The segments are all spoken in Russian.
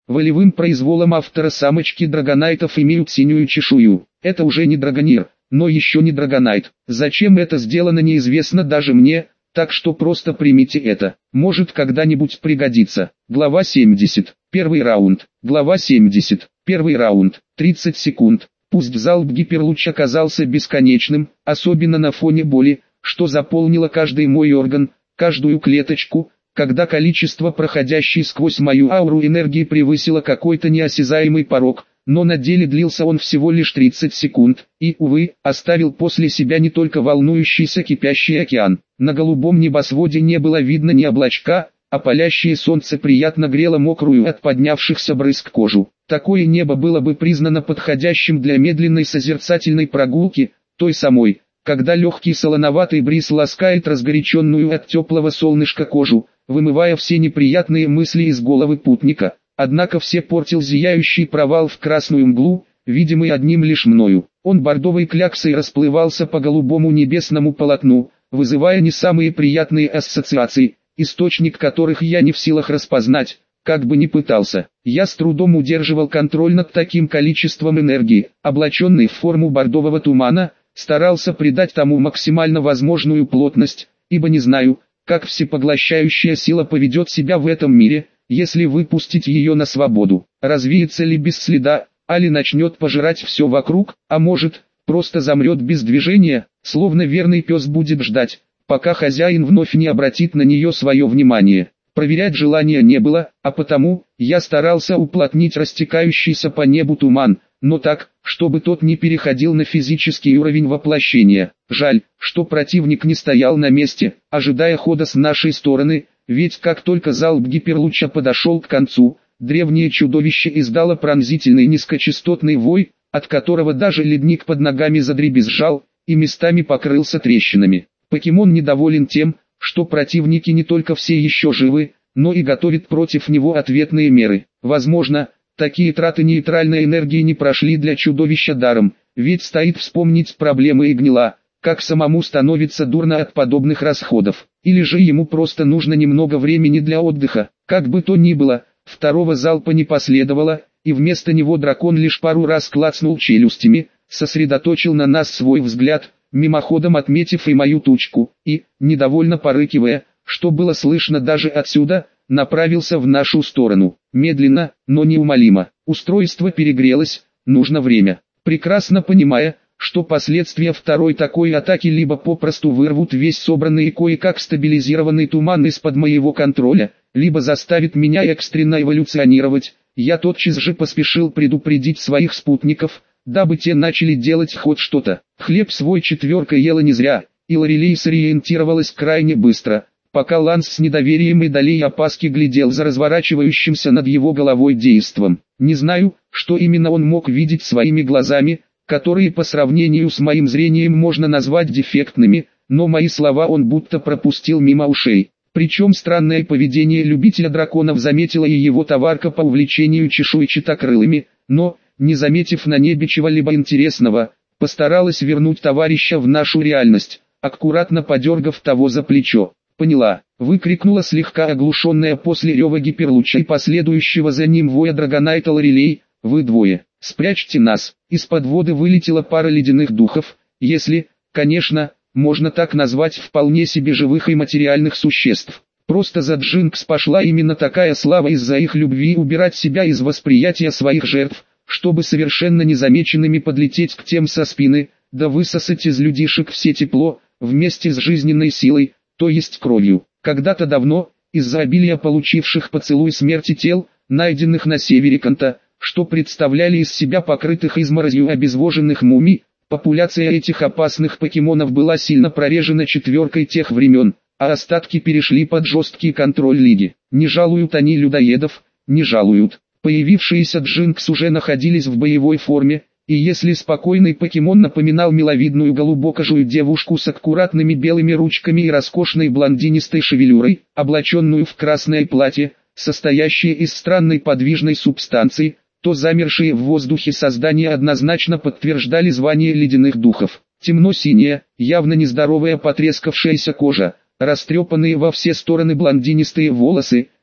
Волевым произволом автора самочки драгонайтов имеют синюю чешую. Это уже не драгонир, но еще не драгонайт. Зачем это сделано, неизвестно даже мне, так что просто примите это. Может, когда-нибудь пригодится. Глава 70. Первый раунд. Глава 70. Первый раунд. 30 секунд. Пусть залп гиперлуча казался бесконечным, особенно на фоне боли, что заполнило каждый мой орган, каждую клеточку, когда количество проходящей сквозь мою ауру энергии превысило какой-то неосязаемый порог, но на деле длился он всего лишь 30 секунд, и, увы, оставил после себя не только волнующийся кипящий океан. На голубом небосводе не было видно ни облачка, а палящее солнце приятно грело мокрую от поднявшихся брызг кожу. Такое небо было бы признано подходящим для медленной созерцательной прогулки, той самой, когда легкий солоноватый бриз ласкает разгоряченную от теплого солнышка кожу, вымывая все неприятные мысли из головы путника. Однако все портил зияющий провал в красную мглу, видимый одним лишь мною. Он бордовой кляксой расплывался по голубому небесному полотну, вызывая не самые приятные ассоциации, источник которых я не в силах распознать, как бы ни пытался. Я с трудом удерживал контроль над таким количеством энергии, облаченный в форму бордового тумана, старался придать тому максимально возможную плотность, ибо не знаю, как всепоглощающая сила поведет себя в этом мире, если выпустить ее на свободу. Развеется ли без следа, али начнет пожирать все вокруг, а может, просто замрет без движения, словно верный пес будет ждать, пока хозяин вновь не обратит на нее свое внимание. Проверять желания не было, а потому, я старался уплотнить растекающийся по небу туман, но так, чтобы тот не переходил на физический уровень воплощения. Жаль, что противник не стоял на месте, ожидая хода с нашей стороны, ведь как только залп гиперлуча подошел к концу, древнее чудовище издало пронзительный низкочастотный вой, от которого даже ледник под ногами задребезжал и местами покрылся трещинами. Покемон недоволен тем, что противники не только все еще живы, но и готовят против него ответные меры. Возможно, такие траты нейтральной энергии не прошли для чудовища даром, ведь стоит вспомнить проблемы и гнила, как самому становится дурно от подобных расходов. Или же ему просто нужно немного времени для отдыха. Как бы то ни было, второго залпа не последовало, и вместо него дракон лишь пару раз клацнул челюстями, сосредоточил на нас свой взгляд, мимоходом отметив и мою тучку, и, недовольно порыкивая, что было слышно даже отсюда, направился в нашу сторону. Медленно, но неумолимо. Устройство перегрелось, нужно время. Прекрасно понимая, что последствия второй такой атаки либо попросту вырвут весь собранный и кое-как стабилизированный туман из-под моего контроля, либо заставит меня экстренно эволюционировать, я тотчас же поспешил предупредить своих спутников, дабы те начали делать хоть что-то. Хлеб свой четверка ела не зря, и Лорелей сориентировалась крайне быстро, пока Ланс с недоверием и долей опаски глядел за разворачивающимся над его головой действом. Не знаю, что именно он мог видеть своими глазами, которые по сравнению с моим зрением можно назвать дефектными, но мои слова он будто пропустил мимо ушей. Причем странное поведение любителя драконов заметила и его товарка по увлечению чешуйчатокрылыми, но, не заметив на небе чего-либо интересного, постаралась вернуть товарища в нашу реальность, аккуратно подергав того за плечо. «Поняла», — выкрикнула слегка оглушенная после рева гиперлуча и последующего за ним воя драгонайта Лорелей, «вы двое, спрячьте нас». Из-под воды вылетела пара ледяных духов, если, конечно, можно так назвать вполне себе живых и материальных существ. Просто за Джинкс пошла именно такая слава из-за их любви убирать себя из восприятия своих жертв, чтобы совершенно незамеченными подлететь к тем со спины, да высосать из людишек все тепло, вместе с жизненной силой, то есть кровью. Когда-то давно, из-за обилия получивших поцелуй смерти тел, найденных на севере Канта, что представляли из себя покрытых изморозью обезвоженных мумий, популяция этих опасных покемонов была сильно прорежена четверкой тех времен, а остатки перешли под жесткий контроль Лиги. Не жалуют они людоедов, не жалуют. Появившиеся Джинкс уже находились в боевой форме, и если спокойный покемон напоминал миловидную голубокожую девушку с аккуратными белыми ручками и роскошной блондинистой шевелюрой, облаченную в красное платье, состоящее из странной подвижной субстанции, то замершие в воздухе создания однозначно подтверждали звание ледяных духов. Темно-синяя, явно нездоровая потрескавшаяся кожа, растрепанные во все стороны блондинистые волосы,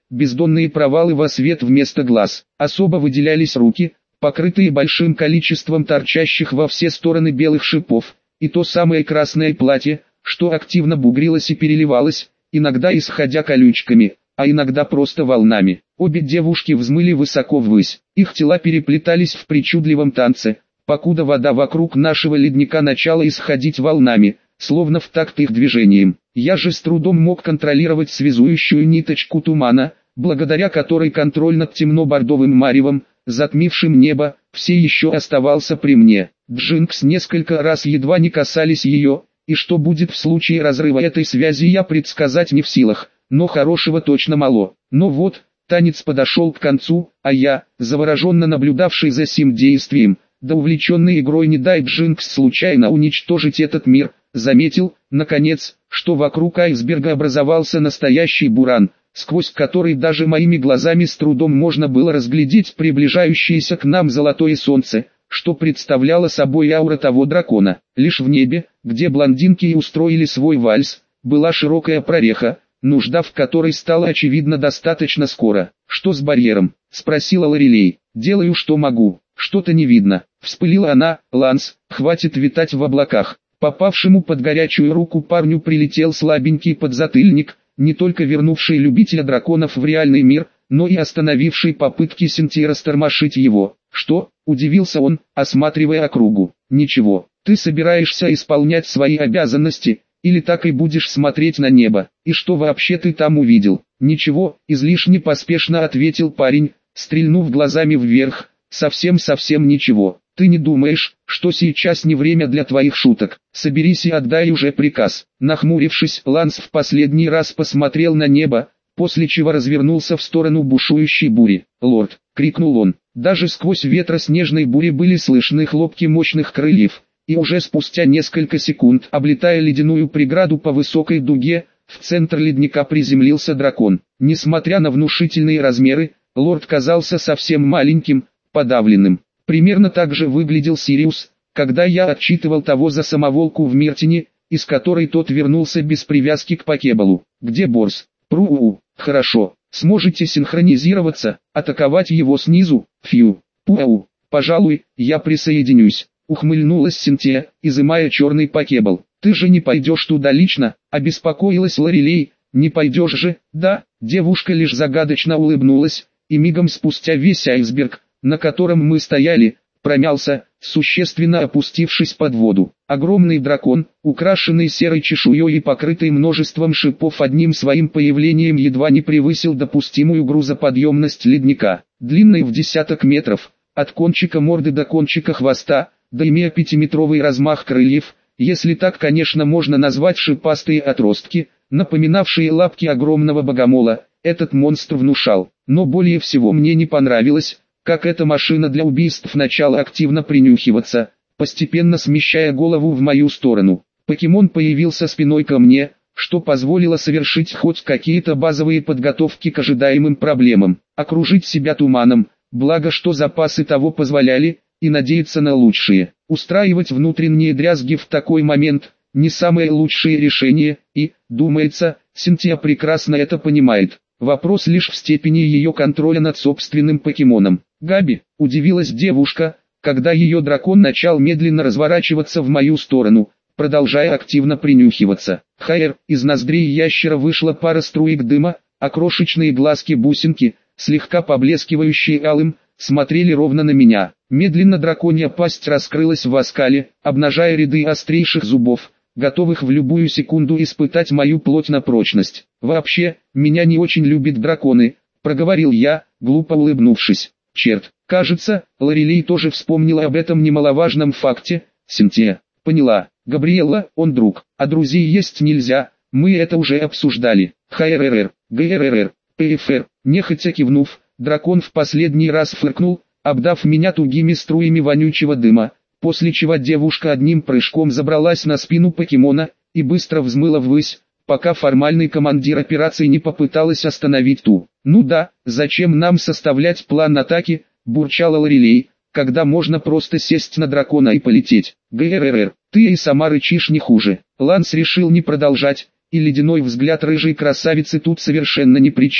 бездонные провалы во свет вместо глаз. Особо выделялись руки, покрытые большим количеством торчащих во все стороны белых шипов, и то самое красное платье, что активно бугрилось и переливалось, иногда исходя колючками, а иногда просто волнами. Обе девушки взмыли высоко ввысь, их тела переплетались в причудливом танце, покуда вода вокруг нашего ледника начала исходить волнами, словно в такт их движением. Я же с трудом мог контролировать связующую ниточку тумана, благодаря которой контроль над темно-бордовым маревом, затмившим небо, все еще оставался при мне. Джинкс несколько раз едва не касались ее, и что будет в случае разрыва этой связи я предсказать не в силах, но хорошего точно мало. Но вот, танец подошел к концу, а я, завороженно наблюдавший за сим действием, да увлеченный игрой не дай Джинкс случайно уничтожить этот мир, заметил, наконец, что вокруг айсберга образовался настоящий буран, сквозь который даже моими глазами с трудом можно было разглядеть приближающееся к нам золотое солнце, что представляло собой аура того дракона. Лишь в небе, где блондинки и устроили свой вальс, была широкая прореха, нужда в которой стала очевидна достаточно скоро. «Что с барьером?» — спросила Лорелей. «Делаю, что могу. Что-то не видно». Вспылила она. «Ланс, хватит витать в облаках». Попавшему под горячую руку парню прилетел слабенький подзатыльник, не только вернувший любителя драконов в реальный мир, но и остановивший попытки Синтии растормошить его. «Что?» – удивился он, осматривая округу. «Ничего, ты собираешься исполнять свои обязанности, или так и будешь смотреть на небо? И что вообще ты там увидел?» «Ничего», – излишне поспешно ответил парень, стрельнув глазами вверх. «Совсем ничего. Ты не думаешь, что сейчас не время для твоих шуток? Соберись и отдай уже приказ». Нахмурившись, Ланс в последний раз посмотрел на небо, после чего развернулся в сторону бушующей бури. «Лорд!» — крикнул он. Даже сквозь ветра снежной бури были слышны хлопки мощных крыльев, и уже спустя несколько секунд, облетая ледяную преграду по высокой дуге, в центр ледника приземлился дракон. Несмотря на внушительные размеры, лорд казался совсем маленьким, подавленным. Примерно так же выглядел Сириус, когда я отчитывал того за самоволку в Миртине, из которой тот вернулся без привязки к Покебалу. «Где Борс?» «Пру-у-у, хорошо. Сможете синхронизироваться, атаковать его снизу?» «Фью, пу-ау, пожалуй, я присоединюсь», — ухмыльнулась Синтия, изымая черный Покебал. «Ты же не пойдешь туда лично?» — обеспокоилась Лорелей. «Не пойдешь же?» «Да», — девушка лишь загадочно улыбнулась, и мигом спустя весь айсберг, на котором мы стояли, промялся, существенно опустившись под воду. Огромный дракон, украшенный серой чешуей и покрытый множеством шипов, одним своим появлением едва не превысил допустимую грузоподъемность ледника. Длинный в десяток метров, от кончика морды до кончика хвоста, да имея 5-метровый размах крыльев, если так, конечно, можно назвать шипастые отростки, напоминавшие лапки огромного богомола, этот монстр внушал. Но более всего мне не понравилось, как эта машина для убийств начала активно принюхиваться, постепенно смещая голову в мою сторону. Покемон появился спиной ко мне, что позволило совершить хоть какие-то базовые подготовки к ожидаемым проблемам, окружить себя туманом, благо что запасы того позволяли, и надеяться на лучшее. Устраивать внутренние дрязги в такой момент – не самое лучшее решение, и, думается, Синтия прекрасно это понимает. Вопрос лишь в степени ее контроля над собственным покемоном. «Габи», — удивилась девушка, когда ее дракон начал медленно разворачиваться в мою сторону, продолжая активно принюхиваться. «Хайер», из ноздрей ящера вышла пара струек дыма, а крошечные глазки-бусинки, слегка поблескивающие алым, смотрели ровно на меня. Медленно драконья пасть раскрылась в оскале, обнажая ряды острейших зубов, готовых в любую секунду испытать мою плоть на прочность. «Вообще, меня не очень любят драконы», — проговорил я, глупо улыбнувшись. «Черт, кажется, Лорелей тоже вспомнила об этом немаловажном факте». «Синтия, поняла. Габриэлла, он друг, а друзей есть нельзя, мы это уже обсуждали». «ХРРР, ГРРР, ПФР», нехотя кивнув, дракон в последний раз фыркнул, обдав меня тугими струями вонючего дыма, после чего девушка одним прыжком забралась на спину покемона и быстро взмыла ввысь, пока формальный командир операции не попыталась остановить ту. «Ну да, зачем нам составлять план атаки?» – бурчала Лорелей, «когда можно просто сесть на дракона и полететь». «ГРРР, ты и сама рычишь не хуже». Ланс решил не продолжать, и ледяной взгляд рыжей красавицы тут совершенно ни при чем,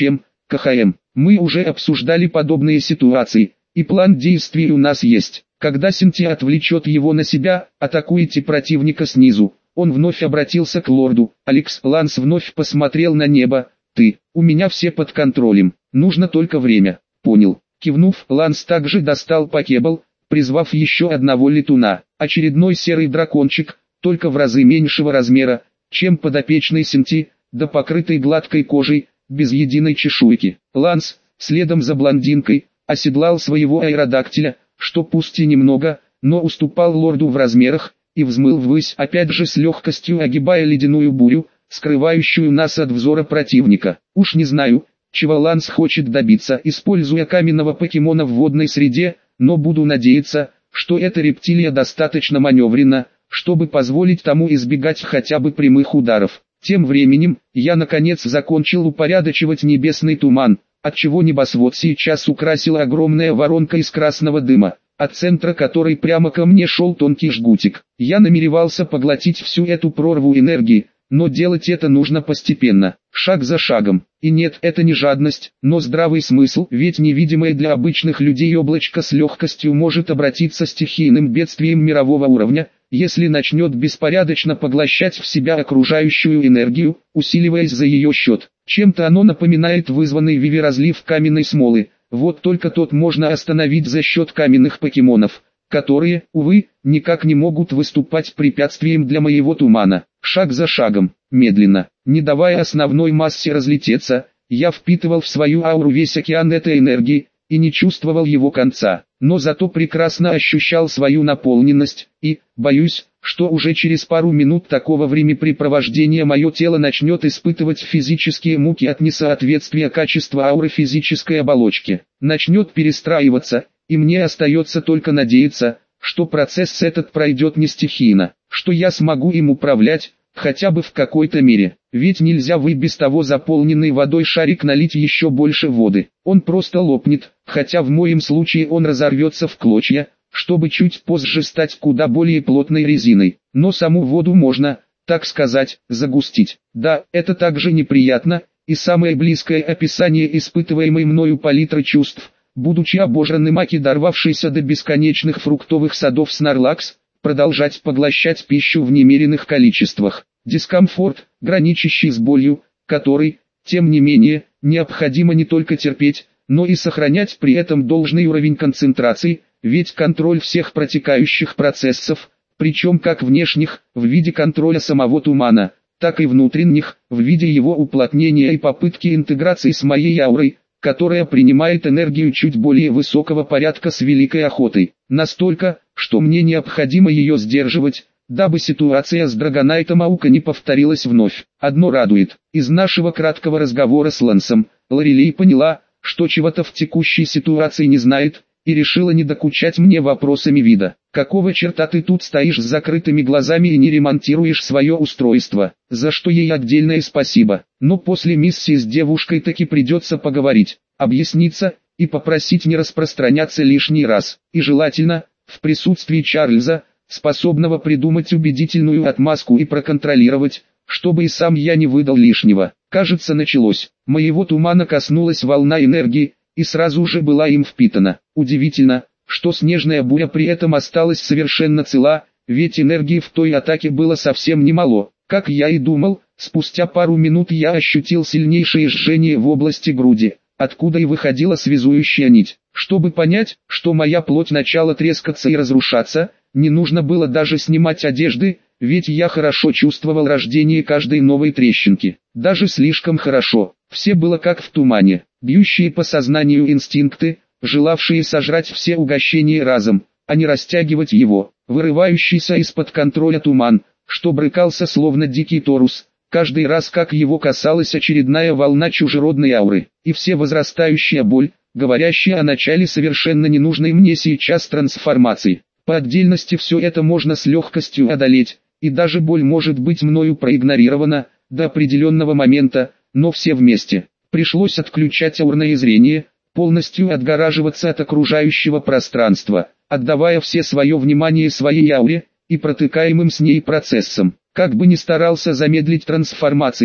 КХМ. Мы уже обсуждали подобные ситуации, и план действий у нас есть. Когда Синтия отвлечет его на себя, атакуйте противника снизу. Он вновь обратился к лорду. Алекс. Ланс вновь посмотрел на небо. У меня все под контролем. Нужно только время. Понял. Кивнув, Ланс также достал покебл, призвав еще одного летуна. Очередной серый дракончик, только в разы меньшего размера, чем подопечный Синти, да покрытый гладкой кожей, без единой чешуйки. Ланс, следом за блондинкой, оседлал своего аэродактиля, что пусть и немного, но уступал лорду в размерах, и взмыл ввысь, опять же с легкостью огибая ледяную бурю, скрывающую нас от взора противника. Уж не знаю, чего Ланс хочет добиться, используя каменного покемона в водной среде, но буду надеяться, что эта рептилия достаточно маневренна, чтобы позволить тому избегать хотя бы прямых ударов. Тем временем, я наконец закончил упорядочивать небесный туман, отчего небосвод сейчас украсила огромная воронка из красного дыма, от центра которой прямо ко мне шел тонкий жгутик. Я намеревался поглотить всю эту прорву энергии, но делать это нужно постепенно, шаг за шагом. И нет, это не жадность, но здравый смысл, ведь невидимое для обычных людей облачко с легкостью может обратиться стихийным бедствием мирового уровня, если начнет беспорядочно поглощать в себя окружающую энергию, усиливаясь за ее счет. Чем-то оно напоминает вызванный Виви разлив каменной смолы, вот только тот можно остановить за счет каменных покемонов, которые, увы, никак не могут выступать препятствием для моего тумана. Шаг за шагом, медленно, не давая основной массе разлететься, я впитывал в свою ауру весь океан этой энергии, и не чувствовал его конца, но зато прекрасно ощущал свою наполненность, и, боюсь, что уже через пару минут такого времяпрепровождения мое тело начнет испытывать физические муки от несоответствия качества ауры физической оболочки, начнет перестраиваться, и мне остается только надеяться, что процесс этот пройдет не стихийно, что я смогу им управлять, хотя бы в какой-то мере, ведь нельзя в и без того заполненный водой шарик налить еще больше воды, он просто лопнет, хотя в моем случае он разорвется в клочья, чтобы чуть позже стать куда более плотной резиной, но саму воду можно, так сказать, загустить. Да, это также неприятно, и самое близкое описание испытываемой мною палитры чувств, будучи обожранным аки, дорвавшийся до бесконечных фруктовых садов Снарлакс, продолжать поглощать пищу в немеренных количествах. Дискомфорт, граничащий с болью, который, тем не менее, необходимо не только терпеть, но и сохранять при этом должный уровень концентрации, ведь контроль всех протекающих процессов, причем как внешних, в виде контроля самого тумана, так и внутренних, в виде его уплотнения и попытки интеграции с моей аурой, которая принимает энергию чуть более высокого порядка с великой охотой, настолько, что мне необходимо ее сдерживать, дабы ситуация с Драгонайтом Аука не повторилась вновь. Одно радует, из нашего краткого разговора с Лансом, Лорелей поняла, что чего-то в текущей ситуации не знает, и решила не докучать мне вопросами вида. Какого черта ты тут стоишь с закрытыми глазами и не ремонтируешь свое устройство, за что ей отдельное спасибо. Но после миссии с девушкой таки придется поговорить, объясниться, и попросить не распространяться лишний раз, и желательно, в присутствии Чарльза, способного придумать убедительную отмазку и проконтролировать, чтобы и сам я не выдал лишнего. Кажется, началось. Моего тумана коснулась волна энергии, и сразу же была им впитана. Удивительно, что снежная буря при этом осталась совершенно цела, ведь энергии в той атаке было совсем немало. Как я и думал, спустя пару минут я ощутил сильнейшее жжение в области груди, откуда и выходила связующая нить. Чтобы понять, что моя плоть начала трескаться и разрушаться, не нужно было даже снимать одежды, ведь я хорошо чувствовал рождение каждой новой трещинки. Даже слишком хорошо. Все было как в тумане, бьющие по сознанию инстинкты, желавшие сожрать все угощения разом, а не растягивать его, вырывающийся из-под контроля туман, что брыкался словно дикий торус, каждый раз как его касалась очередная волна чужеродной ауры, и все возрастающая боль, говорящая о начале совершенно ненужной мне сейчас трансформации. По отдельности все это можно с легкостью одолеть, и даже боль может быть мною проигнорирована, до определенного момента, но все вместе. Пришлось отключать аурное зрение, полностью отгораживаться от окружающего пространства, отдавая все свое внимание своей ауре, и протыкаемым с ней процессам. Как бы ни старался замедлить трансформацию,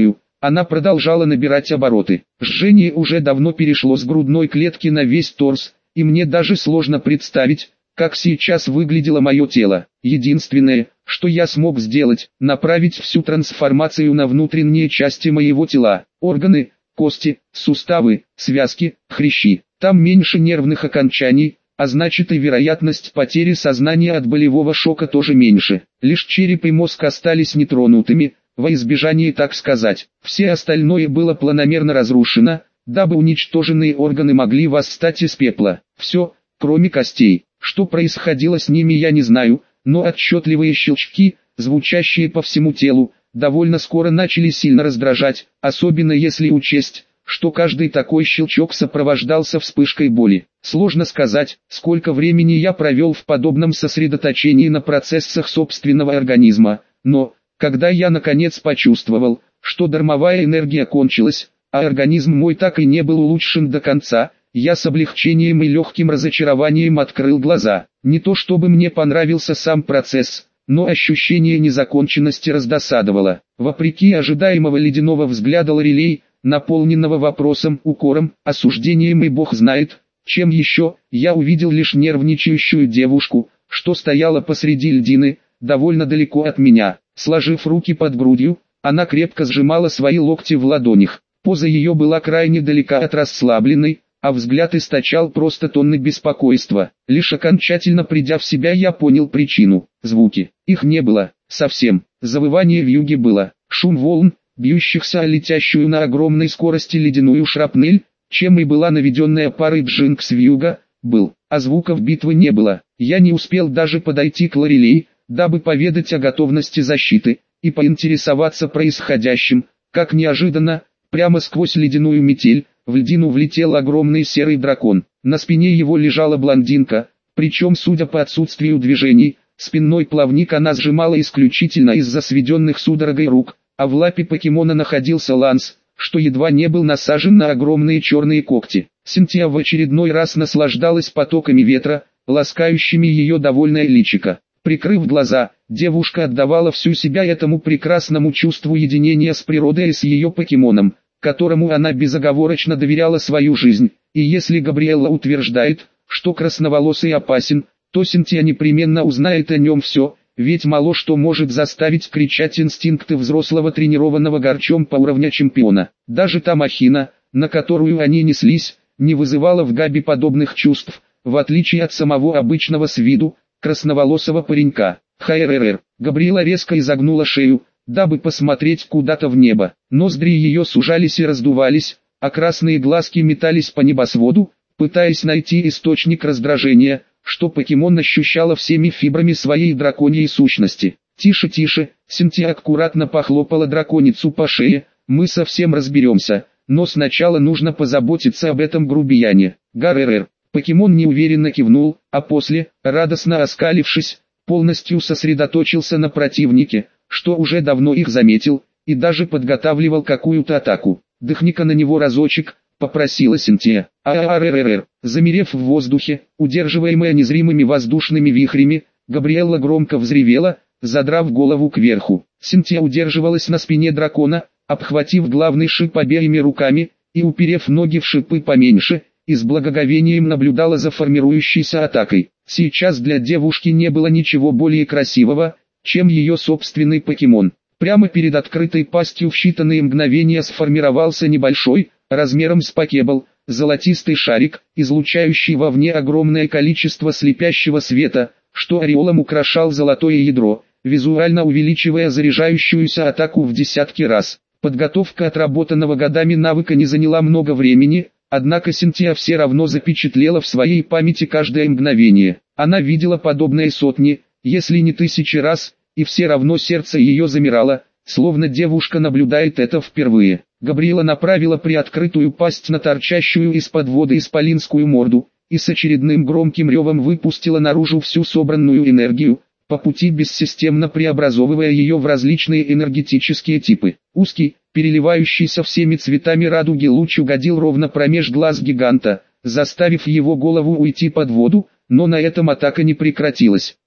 Она продолжала набирать обороты. Жжение уже давно перешло с грудной клетки на весь торс, и мне даже сложно представить, как сейчас выглядело мое тело. Единственное, что я смог сделать, направить всю трансформацию на внутренние части моего тела, органы, кости, суставы, связки, хрящи. Там меньше нервных окончаний, а значит и вероятность потери сознания от болевого шока тоже меньше. Лишь череп и мозг остались нетронутыми, во избежание, так сказать. Все остальное было планомерно разрушено, дабы уничтоженные органы могли восстать из пепла. Все, кроме костей. Что происходило с ними, я не знаю, но отчетливые щелчки, звучащие по всему телу, довольно скоро начали сильно раздражать, особенно если учесть, что каждый такой щелчок сопровождался вспышкой боли. Сложно сказать, сколько времени я провел в подобном сосредоточении на процессах собственного организма, но, когда я наконец почувствовал, что дармовая энергия кончилась, а организм мой так и не был улучшен до конца, я с облегчением и легким разочарованием открыл глаза. Не то чтобы мне понравился сам процесс, но ощущение незаконченности раздосадовало. Вопреки ожидаемого ледяного взгляда Лорелей, наполненного вопросом, укором, осуждением и бог знает, чем еще, я увидел лишь нервничающую девушку, что стояла посреди льдины, довольно далеко от меня. Сложив руки под грудью, она крепко сжимала свои локти в ладонях. Поза ее была крайне далека от расслабленной, а взгляд источал просто тонны беспокойства. Лишь окончательно придя в себя, я понял причину. Звуки. Их не было, совсем. Завывание вьюги было. Шум волн, бьющихся о летящую на огромной скорости ледяную шрапнель, чем и была наведенная парой Джинкс вьюга, был. А звуков битвы не было. Я не успел даже подойти к Лорелей, дабы поведать о готовности защиты, и поинтересоваться происходящим, как неожиданно, прямо сквозь ледяную метель, в льдину влетел огромный серый дракон. На спине его лежала блондинка, причем, судя по отсутствию движений, спинной плавник она сжимала исключительно из-за сведенных судорогой рук, а в лапе покемона находился ланс, что едва не был насажен на огромные черные когти. Синтия в очередной раз наслаждалась потоками ветра, ласкающими ее довольное личико. Прикрыв глаза, девушка отдавала всю себя этому прекрасному чувству единения с природой и с ее покемоном, которому она безоговорочно доверяла свою жизнь. И если Габриэлла утверждает, что красноволосый опасен, то Синтия непременно узнает о нем все, ведь мало что может заставить кричать инстинкты взрослого тренированного горчом по уровню чемпиона. Даже та махина, на которую они неслись, не вызывала в Габи подобных чувств, в отличие от самого обычного с виду, красноволосого паренька. Хайррр. Габриэла резко изогнула шею, дабы посмотреть куда-то в небо. Ноздри ее сужались и раздувались, а красные глазки метались по небосводу, пытаясь найти источник раздражения, что покемон ощущала всеми фибрами своей драконьей сущности. «Тише, тише», Синтия аккуратно похлопала драконицу по шее, «мы совсем разберемся, но сначала нужно позаботиться об этом грубияне». Гарррр. Покемон неуверенно кивнул, а после, радостно оскалившись, полностью сосредоточился на противнике, что уже давно их заметил, и даже подготавливал какую-то атаку. «Дыхни-ка на него разочек», — попросила Синтия. «А-а-р-р-р». Замерев в воздухе, удерживаемая незримыми воздушными вихрями, Габриэлла громко взревела, задрав голову кверху. Синтия удерживалась на спине дракона, обхватив главный шип обеими руками, и уперев ноги в шипы поменьше, и с благоговением наблюдала за формирующейся атакой. Сейчас для девушки не было ничего более красивого, чем ее собственный покемон. Прямо перед открытой пастью в считанные мгновения сформировался небольшой, размером с покебол, золотистый шарик, излучающий вовне огромное количество слепящего света, что ореолом украшал золотое ядро, визуально увеличивая заряжающуюся атаку в десятки раз. Подготовка отработанного годами навыка не заняла много времени, однако Синтия все равно запечатлела в своей памяти каждое мгновение. Она видела подобное сотни, если не тысячи раз, и все равно сердце ее замирало, словно девушка наблюдает это впервые. Габриэла направила приоткрытую пасть на торчащую из-под воды исполинскую морду, и с очередным громким ревом выпустила наружу всю собранную энергию, по пути бессистемно преобразовывая ее в различные энергетические типы. Узкий, переливающийся всеми цветами радуги луч угодил ровно промеж глаз гиганта, заставив его голову уйти под воду, но на этом атака не прекратилась.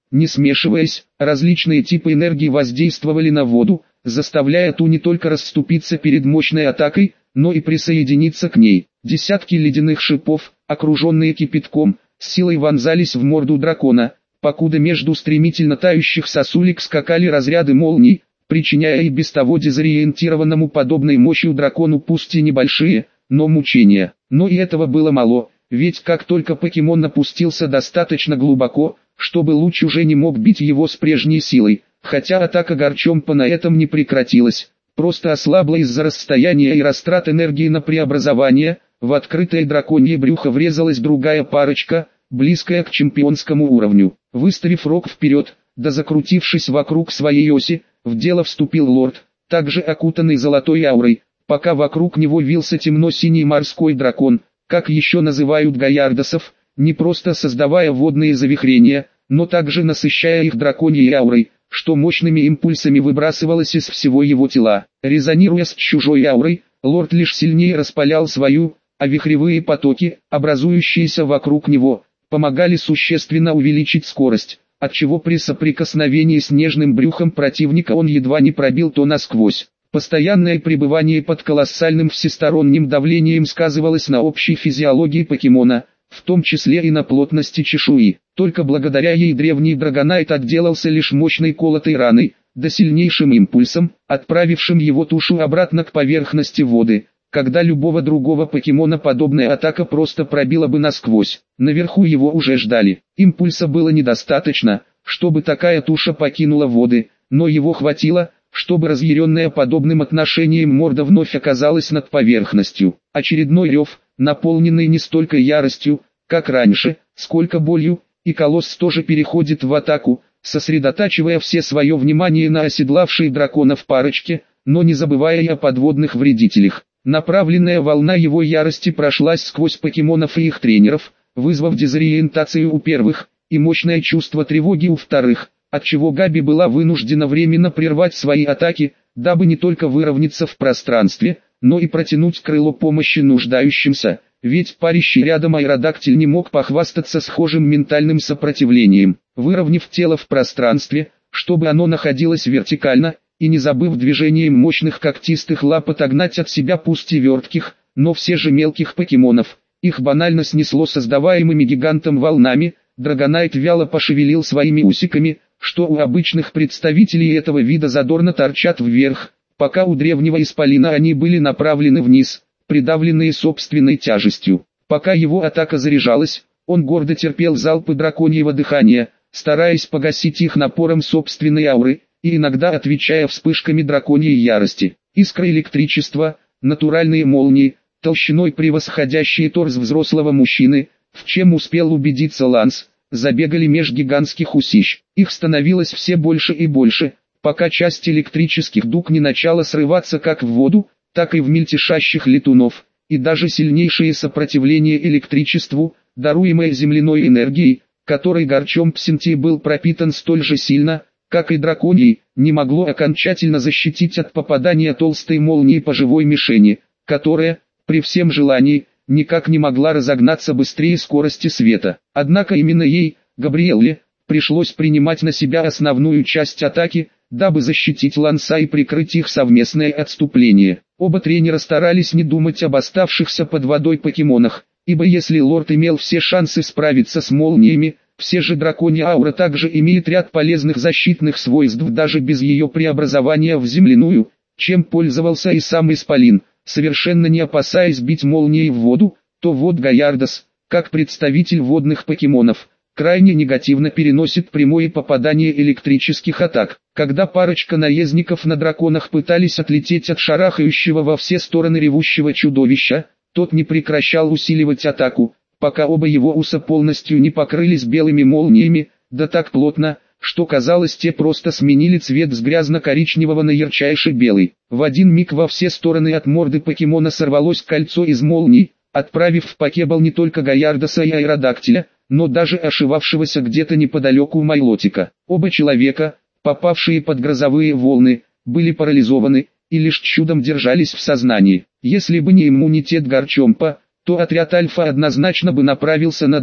Не смешиваясь, различные типы энергии воздействовали на воду, заставляя ту не только расступиться перед мощной атакой, но и присоединиться к ней. Десятки ледяных шипов, окруженные кипятком, с силой вонзались в морду дракона, покуда между стремительно тающих сосулек скакали разряды молний, причиняя и без того дезориентированному подобной мощью дракону пусть и небольшие, но мучения. Но и этого было мало, ведь как только покемон опустился достаточно глубоко, чтобы луч уже не мог бить его с прежней силой, хотя атака Гарчомпа на этом не прекратилась, просто ослабла из-за расстояния и растрат энергии на преобразование, в открытое драконье брюхо врезалась другая парочка, близкая к чемпионскому уровню. Выставив рог вперед, да закрутившись вокруг своей оси, в дело вступил лорд, также окутанный золотой аурой, пока вокруг него вился темно-синий морской дракон, как еще называют гаярдосов, не просто создавая водные завихрения, но также насыщая их драконьей аурой, что мощными импульсами выбрасывалось из всего его тела. Резонируя с чужой аурой, лорд лишь сильнее распалял свою, а вихревые потоки, образующиеся вокруг него, помогали существенно увеличить скорость, отчего при соприкосновении с нежным брюхом противника он едва не пробил то насквозь. Постоянное пребывание под колоссальным всесторонним давлением сказывалось на общей физиологии покемона, в том числе и на плотности чешуи. Только благодаря ей древний Драгонайт отделался лишь мощной колотой раной, да сильнейшим импульсом, отправившим его тушу обратно к поверхности воды, когда любого другого покемона подобная атака просто пробила бы насквозь. Наверху его уже ждали. Импульса было недостаточно, чтобы такая туша покинула воды, но его хватило, чтобы разъяренная подобным отношением морда вновь оказалась над поверхностью. Очередной рев, наполненный не столько яростью, как раньше, сколько болью, и колосс тоже переходит в атаку, сосредотачивая все свое внимание на оседлавшей дракона в парочке, но не забывая и о подводных вредителях. Направленная волна его ярости прошлась сквозь покемонов и их тренеров, вызвав дезориентацию у первых, и мощное чувство тревоги у вторых, отчего Габи была вынуждена временно прервать свои атаки, дабы не только выровняться в пространстве, но и протянуть крыло помощи нуждающимся, ведь парящий рядом аэродактиль не мог похвастаться схожим ментальным сопротивлением. Выровняв тело в пространстве, чтобы оно находилось вертикально, и не забыв движением мощных когтистых лап отогнать от себя пусть и вертких, но все же мелких покемонов, их банально снесло создаваемыми гигантом волнами, Драгонайт вяло пошевелил своими усиками, что у обычных представителей этого вида задорно торчат вверх, пока у древнего исполина они были направлены вниз, придавленные собственной тяжестью. Пока его атака заряжалась, он гордо терпел залпы драконьего дыхания, стараясь погасить их напором собственной ауры, и иногда отвечая вспышками драконьей ярости. Искры электричества, натуральные молнии, толщиной превосходящие торс взрослого мужчины, в чем успел убедиться Ланс, забегали меж гигантских усищ. Их становилось все больше и больше, пока часть электрических дуг не начала срываться как в воду, так и в мельтешащих летунов, и даже сильнейшее сопротивление электричеству, даруемое земляной энергией, которой Гарчомп Синти был пропитан столь же сильно, как и драконий, не могло окончательно защитить от попадания толстой молнии по живой мишени, которая, при всем желании, никак не могла разогнаться быстрее скорости света. Однако именно ей, Габриэлле, пришлось принимать на себя основную часть атаки, дабы защитить Ланса и прикрыть их совместное отступление. Оба тренера старались не думать об оставшихся под водой покемонах, ибо если лорд имел все шансы справиться с молниями, все же драконья аура также имеет ряд полезных защитных свойств даже без ее преобразования в земляную, чем пользовался и сам Исполин, совершенно не опасаясь бить молнией в воду, то вот Гаярдос, как представитель водных покемонов, крайне негативно переносит прямое попадание электрических атак. Когда парочка наездников на драконах пытались отлететь от шарахающего во все стороны ревущего чудовища, тот не прекращал усиливать атаку, пока оба его уса полностью не покрылись белыми молниями, да так плотно, что казалось, те просто сменили цвет с грязно-коричневого на ярчайший белый. В один миг во все стороны от морды покемона сорвалось кольцо из молний, отправив в покебал не только Гаярдоса и Аэродактиля, но даже ошивавшегося где-то неподалеку Майлотика. Оба человека, попавшие под грозовые волны, были парализованы, и лишь чудом держались в сознании. Если бы не иммунитет Гарчомпа, то отряд Альфа однозначно бы направился на дно,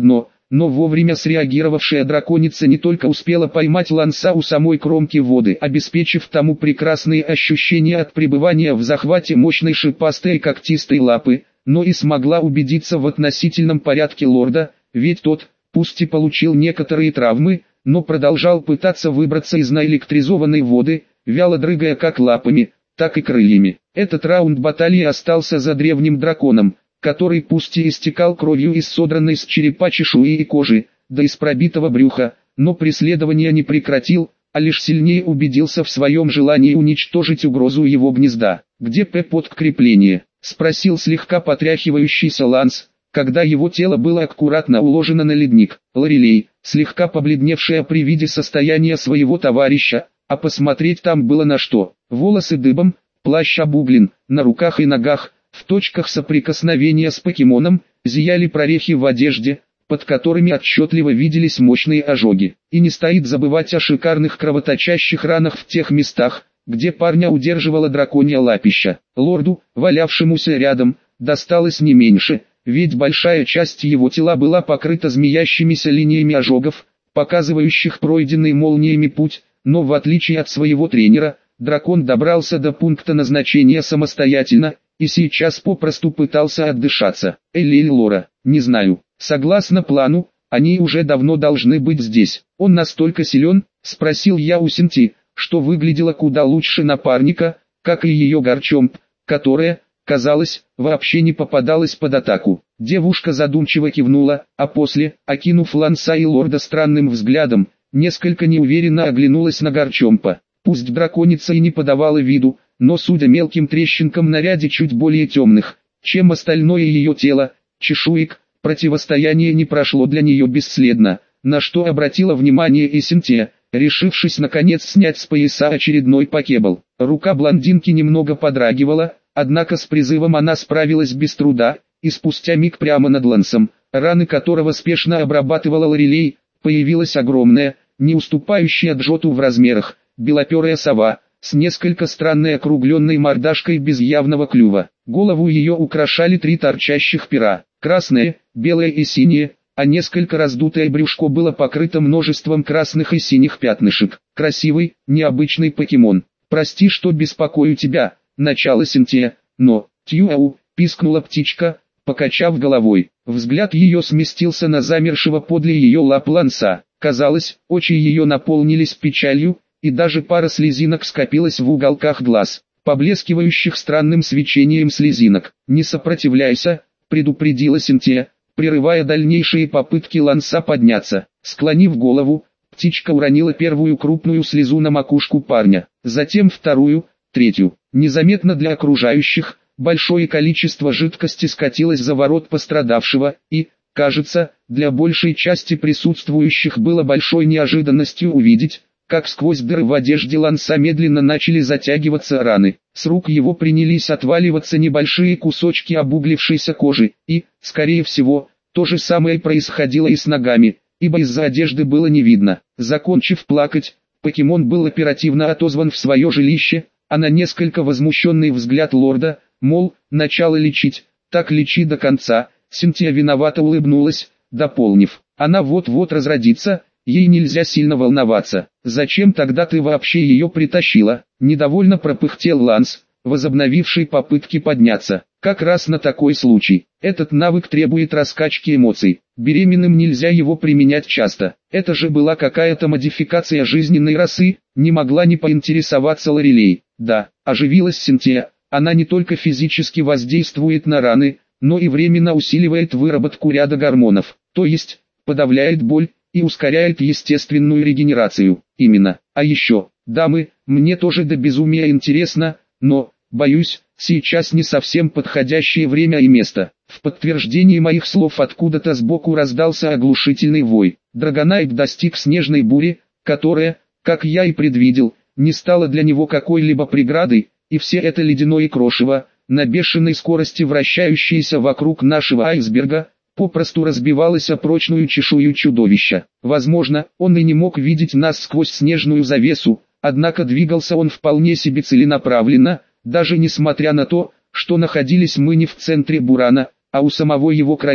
но вовремя среагировавшая драконица не только успела поймать Ланса у самой кромки воды, обеспечив тому прекрасные ощущения от пребывания в захвате мощной шипастой и когтистой лапы, но и смогла убедиться в относительном порядке лорда, ведь тот, пусть и получил некоторые травмы, но продолжал пытаться выбраться из наэлектризованной воды, вяло дрыгая как лапами, так и крыльями. Этот раунд баталии остался за древним драконом, который пусть и истекал кровью из содранной с черепа чешуи и кожи, да из пробитого брюха, но преследование не прекратил, а лишь сильнее убедился в своем желании уничтожить угрозу его гнезда. «Где подкрепление?» — спросил слегка потряхивающийся Ланс, когда его тело было аккуратно уложено на ледник. Лорелей, слегка побледневшая при виде состояния своего товарища, а посмотреть там было на что. Волосы дыбом, плащ обуглен, на руках и ногах, в точках соприкосновения с покемоном, зияли прорехи в одежде, под которыми отчетливо виделись мощные ожоги. И не стоит забывать о шикарных кровоточащих ранах в тех местах, где парня удерживала драконья лапища. Лорду, валявшемуся рядом, досталось не меньше, ведь большая часть его тела была покрыта змеящимися линиями ожогов, показывающих пройденный молниями путь, но в отличие от своего тренера, дракон добрался до пункта назначения самостоятельно, и сейчас попросту пытался отдышаться. Элиль Лора, не знаю, согласно плану, они уже давно должны быть здесь. Он настолько силен, спросил я у Синти, что выглядело куда лучше напарника, как и ее Гарчомп, которая, казалось, вообще не попадалась под атаку. Девушка задумчиво кивнула, а после, окинув Ланса и лорда странным взглядом, несколько неуверенно оглянулась на Гарчомпа. Пусть драконица и не подавала виду, но судя мелким трещинкам на ряде чуть более темных, чем остальное ее тело, чешуек, противостояние не прошло для нее бесследно, на что обратила внимание и Синтия, решившись наконец снять с пояса очередной покебл. Рука блондинки немного подрагивала, однако с призывом она справилась без труда, и спустя миг прямо над Лансом, раны которого спешно обрабатывала Лорелей, появилась огромная, не уступающая Джоту в размерах, белоперая сова, с несколько странной округленной мордашкой без явного клюва. Голову ее украшали 3 торчащих пера, красное, белое и синее, а несколько раздутое брюшко было покрыто множеством красных и синих пятнышек. Красивый, необычный покемон. «Прости, что беспокою тебя», — начала Синтия, но, «Тьюау», — пискнула птичка, покачав головой. Взгляд ее сместился на замершего подле ее лап Ланса. Казалось, очи ее наполнились печалью, и даже пара слезинок скопилась в уголках глаз, поблескивающих странным свечением слезинок. «Не сопротивляйся», — предупредила Синтия, прерывая дальнейшие попытки Ланса подняться. Склонив голову, птичка уронила первую крупную слезу на макушку парня, затем вторую, третью. Незаметно для окружающих, большое количество жидкости скатилось за ворот пострадавшего, и, кажется, для большей части присутствующих было большой неожиданностью увидеть, как сквозь дыры в одежде Ланса медленно начали затягиваться раны. С рук его принялись отваливаться небольшие кусочки обуглившейся кожи, и, скорее всего, то же самое происходило и с ногами, ибо из-за одежды было не видно. Закончив плакать, покемон был оперативно отозван в свое жилище, а на несколько возмущенный взгляд лорда, мол, начало лечить, так лечи до конца, Синтия виновато улыбнулась, дополнив, она вот-вот разродится, ей нельзя сильно волноваться. «Зачем тогда ты вообще ее притащила?» — недовольно пропыхтел Ланс, возобновивший попытки подняться. «Как раз на такой случай. Этот навык требует раскачки эмоций. Беременным нельзя его применять часто. Это же была какая-то модификация жизненной расы», — не могла не поинтересоваться Лорелей. «Да», — оживилась Синтия, — «она не только физически воздействует на раны, но и временно усиливает выработку ряда гормонов, то есть, подавляет боль, и ускоряет естественную регенерацию. Именно. А еще, дамы, мне тоже до безумия интересно, но, боюсь, сейчас не совсем подходящее время и место». В подтверждении моих слов откуда-то сбоку раздался оглушительный вой. Драгонайт достиг снежной бури, которая, как я и предвидел, не стала для него какой-либо преградой, и все это ледяное крошево, на бешеной скорости вращающееся вокруг нашего айсберга, попросту разбивалось о прочную чешую чудовища. Возможно, он и не мог видеть нас сквозь снежную завесу, однако двигался он вполне себе целенаправленно, даже несмотря на то, что находились мы не в центре бурана, а у самого его края,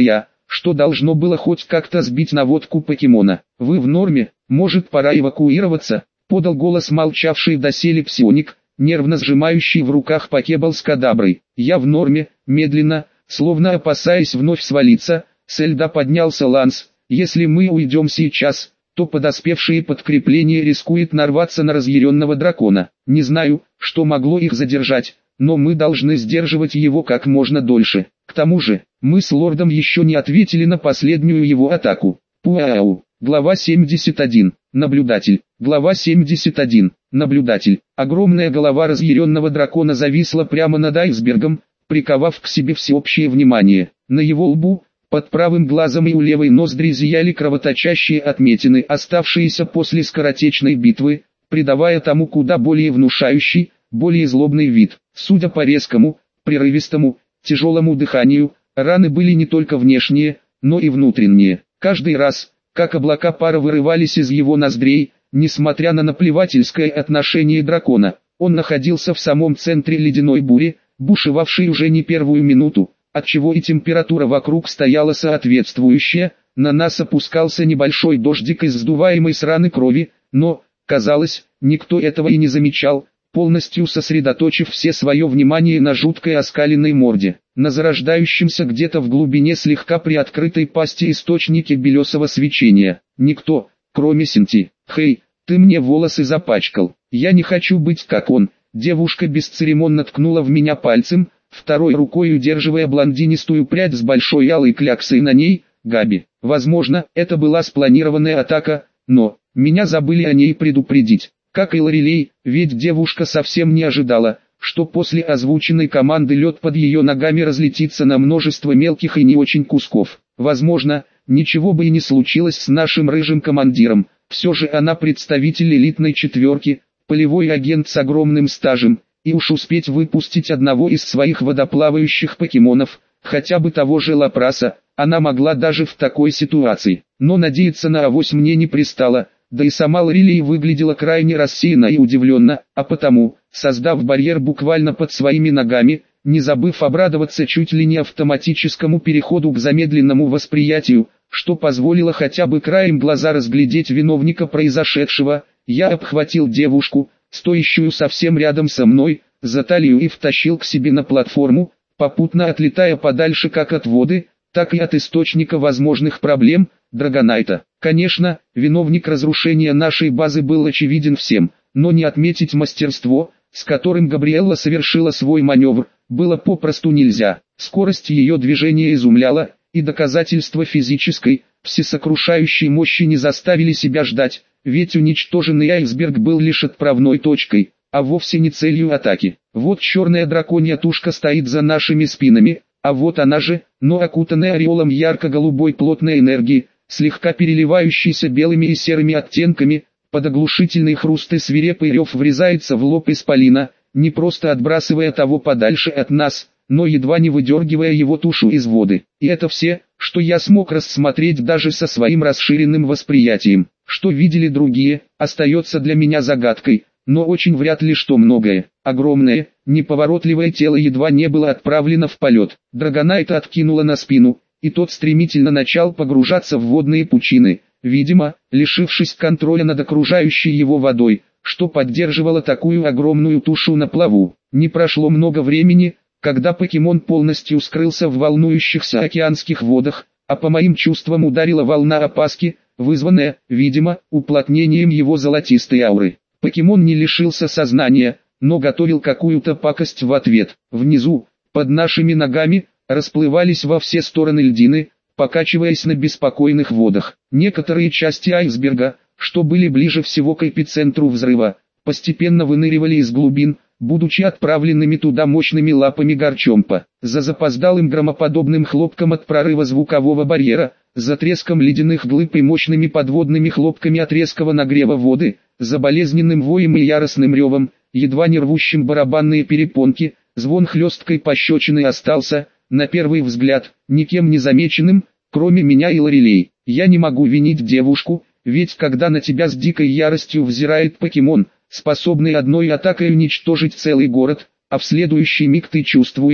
что должно было хоть как-то сбить наводку покемона. «Вы в норме? Может, пора эвакуироваться?» — подал голос молчавший доселе псионик, нервно сжимающий в руках покебол с кадаброй. «Я в норме», — медленно, словно опасаясь вновь свалиться, с льда поднялся Ланс. «Если мы уйдем сейчас, то подоспевшие подкрепления рискует нарваться на разъяренного дракона. Не знаю, что могло их задержать, но мы должны сдерживать его как можно дольше. К тому же, мы с лордом еще не ответили на последнюю его атаку». Пуау. Глава 71. Наблюдатель. Глава 71. Наблюдатель. Огромная голова разъяренного дракона зависла прямо над айсбергом, приковав к себе всеобщее внимание. На его лбу, под правым глазом и у левой ноздри зияли кровоточащие отметины, оставшиеся после скоротечной битвы, придавая тому куда более внушающий, более злобный вид. Судя по резкому, прерывистому, тяжелому дыханию, раны были не только внешние, но и внутренние. Каждый раз, как облака пара вырывались из его ноздрей, несмотря на наплевательское отношение дракона, он находился в самом центре ледяной бури, бушевавшей уже не первую минуту, отчего и температура вокруг стояла соответствующая. На нас опускался небольшой дождик из сдуваемой с раны крови, но, казалось, никто этого и не замечал, полностью сосредоточив все свое внимание на жуткой оскаленной морде, на зарождающемся где-то в глубине слегка приоткрытой пасти источнике белесого свечения. Никто, кроме Синти. «Хей, ты мне волосы запачкал, я не хочу быть как он». Девушка бесцеремонно ткнула в меня пальцем, второй рукой удерживая блондинистую прядь с большой алой кляксой на ней. «Габи, возможно, это была спланированная атака, но меня забыли о ней предупредить». Как и Лорелей, ведь девушка совсем не ожидала, что после озвученной команды лед под ее ногами разлетится на множество мелких и не очень кусков. Возможно, ничего бы и не случилось с нашим рыжим командиром, все же она представитель элитной четверки, полевой агент с огромным стажем, и уж успеть выпустить одного из своих водоплавающих покемонов, хотя бы того же Лапраса, она могла даже в такой ситуации. Но надеяться на авось мне не пристало. Да и сама Лорелей выглядела крайне рассеянно и удивленно, а потому, создав барьер буквально под своими ногами, не забыв обрадоваться чуть ли не автоматическому переходу к замедленному восприятию, что позволило хотя бы краем глаза разглядеть виновника произошедшего, я обхватил девушку, стоящую совсем рядом со мной, за талию и втащил к себе на платформу, попутно отлетая подальше как от воды, так и от источника возможных проблем, Драгонайта. Конечно, виновник разрушения нашей базы был очевиден всем, но не отметить мастерство, с которым Габриэлла совершила свой маневр, было попросту нельзя. Скорость ее движения изумляла, и доказательства физической, всесокрушающей мощи не заставили себя ждать, ведь уничтоженный айсберг был лишь отправной точкой, а вовсе не целью атаки. Вот черная драконья тушка стоит за нашими спинами, а вот она же, но окутанная ореолом ярко-голубой плотной энергии, слегка переливающийся белыми и серыми оттенками, под оглушительный хруст и свирепый рев врезается в лоб исполина, не просто отбрасывая того подальше от нас, но едва не выдергивая его тушу из воды. И это все, что я смог рассмотреть даже со своим расширенным восприятием. Что видели другие, остается для меня загадкой, но очень вряд ли что многое. Огромное, неповоротливое тело едва не было отправлено в полет. Драгонайта откинула на спину, и тот стремительно начал погружаться в водные пучины, видимо, лишившись контроля над окружающей его водой, что поддерживало такую огромную тушу на плаву. Не прошло много времени, когда покемон полностью скрылся в волнующихся океанских водах, а по моим чувствам ударила волна опаски, вызванная, видимо, уплотнением его золотистой ауры. Покемон не лишился сознания, но готовил какую-то пакость в ответ. Внизу, под нашими ногами, расплывались во все стороны льдины, покачиваясь на беспокойных водах. Некоторые части айсберга, что были ближе всего к эпицентру взрыва, постепенно выныривали из глубин, будучи отправленными туда мощными лапами Гарчомпа. За запоздалым громоподобным хлопком от прорыва звукового барьера, за треском ледяных глыб и мощными подводными хлопками от резкого нагрева воды, за болезненным воем и яростным ревом, едва не рвущим барабанные перепонки, звон хлесткой пощечины остался, на первый взгляд, никем не замеченным, кроме меня и Лорелей. Я не могу винить девушку, ведь когда на тебя с дикой яростью взирает покемон, способный одной атакой уничтожить целый город, а в следующий миг ты чувствуешь,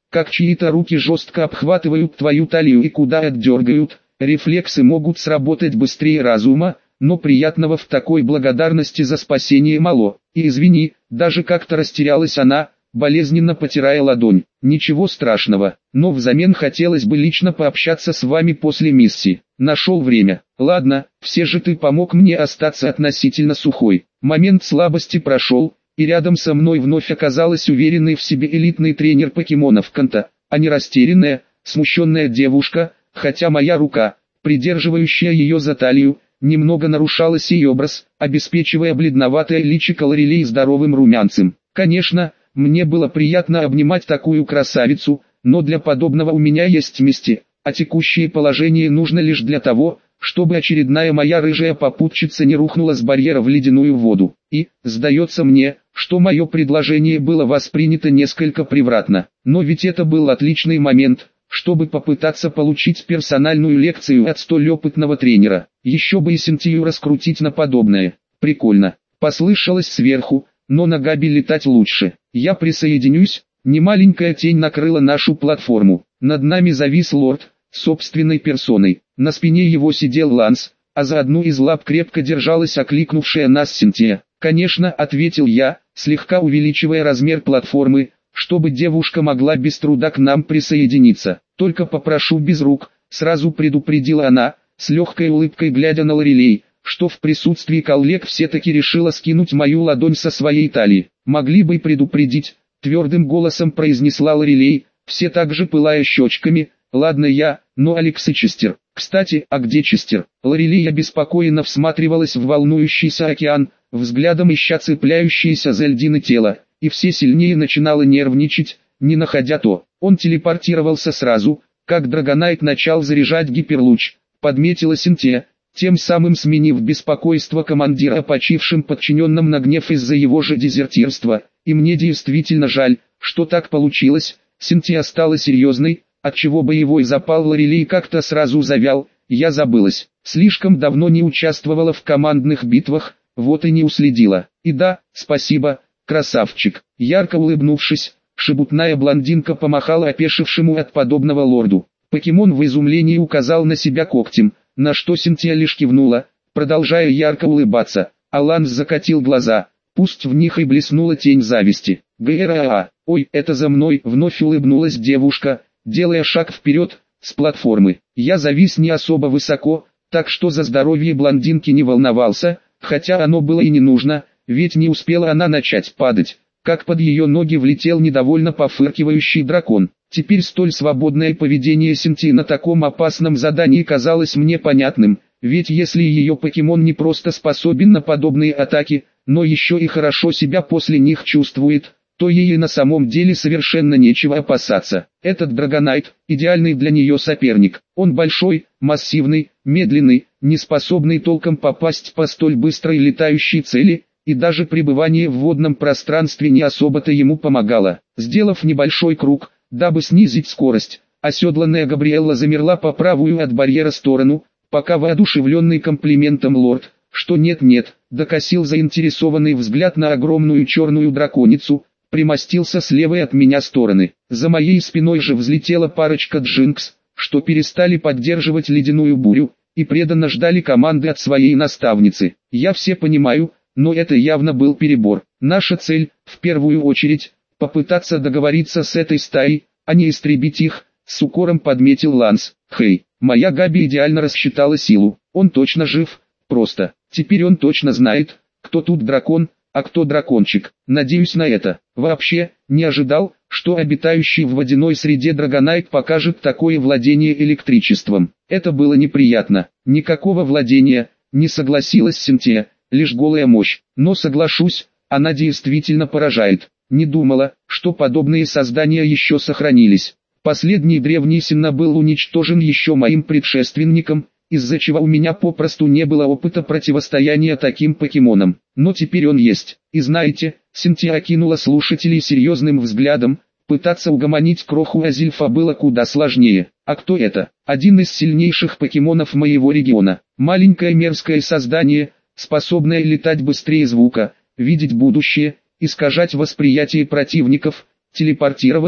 как чьи-то руки жестко обхватывают твою талию и куда отдергают. Рефлексы могут сработать быстрее разума, но приятного в такой благодарности за спасение мало. И извини, даже как-то растерялась она, болезненно потирая ладонь. Ничего страшного, но взамен хотелось бы лично пообщаться с вами после миссии. Нашел время. Ладно, все же ты помог мне остаться относительно сухой. Момент слабости прошел, и рядом со мной вновь оказалась уверенный в себе элитный тренер покемонов Канта, а не растерянная, смущенная девушка, хотя моя рука, придерживающая ее за талию, немного нарушала сей образ, обеспечивая бледноватое личико Лорелей здоровым румянцем. Конечно, мне было приятно обнимать такую красавицу, но для подобного у меня есть мести, а текущее положение нужно лишь для того, чтобы очередная моя рыжая попутчица не рухнула с барьера в ледяную воду. И, сдается мне, что мое предложение было воспринято несколько превратно. Но ведь это был отличный момент, чтобы попытаться получить персональную лекцию от столь опытного тренера. Еще бы и Синтию раскрутить на подобное. Прикольно. Послышалось сверху, но на Габи летать лучше. Я присоединюсь. Немаленькая тень накрыла нашу платформу. Над нами завис лорд, собственной персоной. На спине его сидел Ланс, а за одну из лап крепко держалась окликнувшая нас Синтия. «Конечно», — ответил я, слегка увеличивая размер платформы, чтобы девушка могла без труда к нам присоединиться. «Только попрошу без рук», — сразу предупредила она, с легкой улыбкой глядя на Лорелей, что в присутствии коллег все-таки решила скинуть мою ладонь со своей талии. «Могли бы и предупредить», — твердым голосом произнесла Лорелей, все так же пылая щечками. «Ладно я, но Алекс и Честер. Кстати, а где Честер?» Лорелей обеспокоенно всматривалась в волнующийся океан, взглядом ища цепляющееся за льдины тело, и все сильнее начинала нервничать, не находя то. Он телепортировался сразу, как Драгонайт начал заряжать гиперлуч, подметила Синтия, тем самым сменив беспокойство командира почившим подчиненным на гнев из-за его же дезертирства. И мне действительно жаль, что так получилось. Синтия стала серьезной, отчего боевой запал Лорелей как-то сразу завял. Я забылась, слишком давно не участвовала в командных битвах, вот и не уследила. И да, спасибо, красавчик. Ярко улыбнувшись, шебутная блондинка помахала опешившему от подобного лорду. Покемон в изумлении указал на себя когтем, на что Синтия лишь кивнула, продолжая ярко улыбаться. Аланс закатил глаза, пусть в них и блеснула тень зависти. «ГРАА, ой, это за мной!» — вновь улыбнулась девушка, делая шаг вперед, с платформы. Я завис не особо высоко, так что за здоровье блондинки не волновался, хотя оно было и не нужно, ведь не успела она начать падать, как под ее ноги влетел недовольно пофыркивающий дракон. Теперь столь свободное поведение Синтии на таком опасном задании казалось мне понятным, ведь если ее покемон не просто способен на подобные атаки, но еще и хорошо себя после них чувствует, то ей на самом деле совершенно нечего опасаться. Этот Драгонайт – идеальный для нее соперник. Он большой, массивный, медленный, не способный толком попасть по столь быстрой летающей цели, и даже пребывание в водном пространстве не особо-то ему помогало. Сделав небольшой круг, дабы снизить скорость, оседланная Габриэлла замерла по правую от барьера сторону, пока воодушевленный комплиментом лорд, что нет-нет, докосил заинтересованный взгляд на огромную черную драконицу, примостился с левой от меня стороны. За моей спиной же взлетела парочка джинкс, что перестали поддерживать ледяную бурю, и преданно ждали команды от своей наставницы. Я все понимаю, но это явно был перебор. Наша цель, в первую очередь, попытаться договориться с этой стаей, а не истребить их, с укором подметил Ланс. Хей, моя Габи идеально рассчитала силу, он точно жив, просто, теперь он точно знает, кто тут дракон, а кто дракончик. Надеюсь на это. Вообще, не ожидал, что обитающий в водяной среде Драгонайт покажет такое владение электричеством. Это было неприятно. Никакого владения, не согласилась Синтия, лишь голая мощь. Но соглашусь, она действительно поражает. Не думала, что подобные создания еще сохранились. Последний древний Синна был уничтожен еще моим предшественником, из-за чего у меня попросту не было опыта противостояния таким покемонам. Но теперь он есть. И знаете, Синтия окинула слушателей серьезным взглядом, пытаться угомонить кроху Азильфа было куда сложнее. А кто это? Один из сильнейших покемонов моего региона. Маленькое мерзкое создание, способное летать быстрее звука, видеть будущее, искажать восприятие противников, телепортироваться,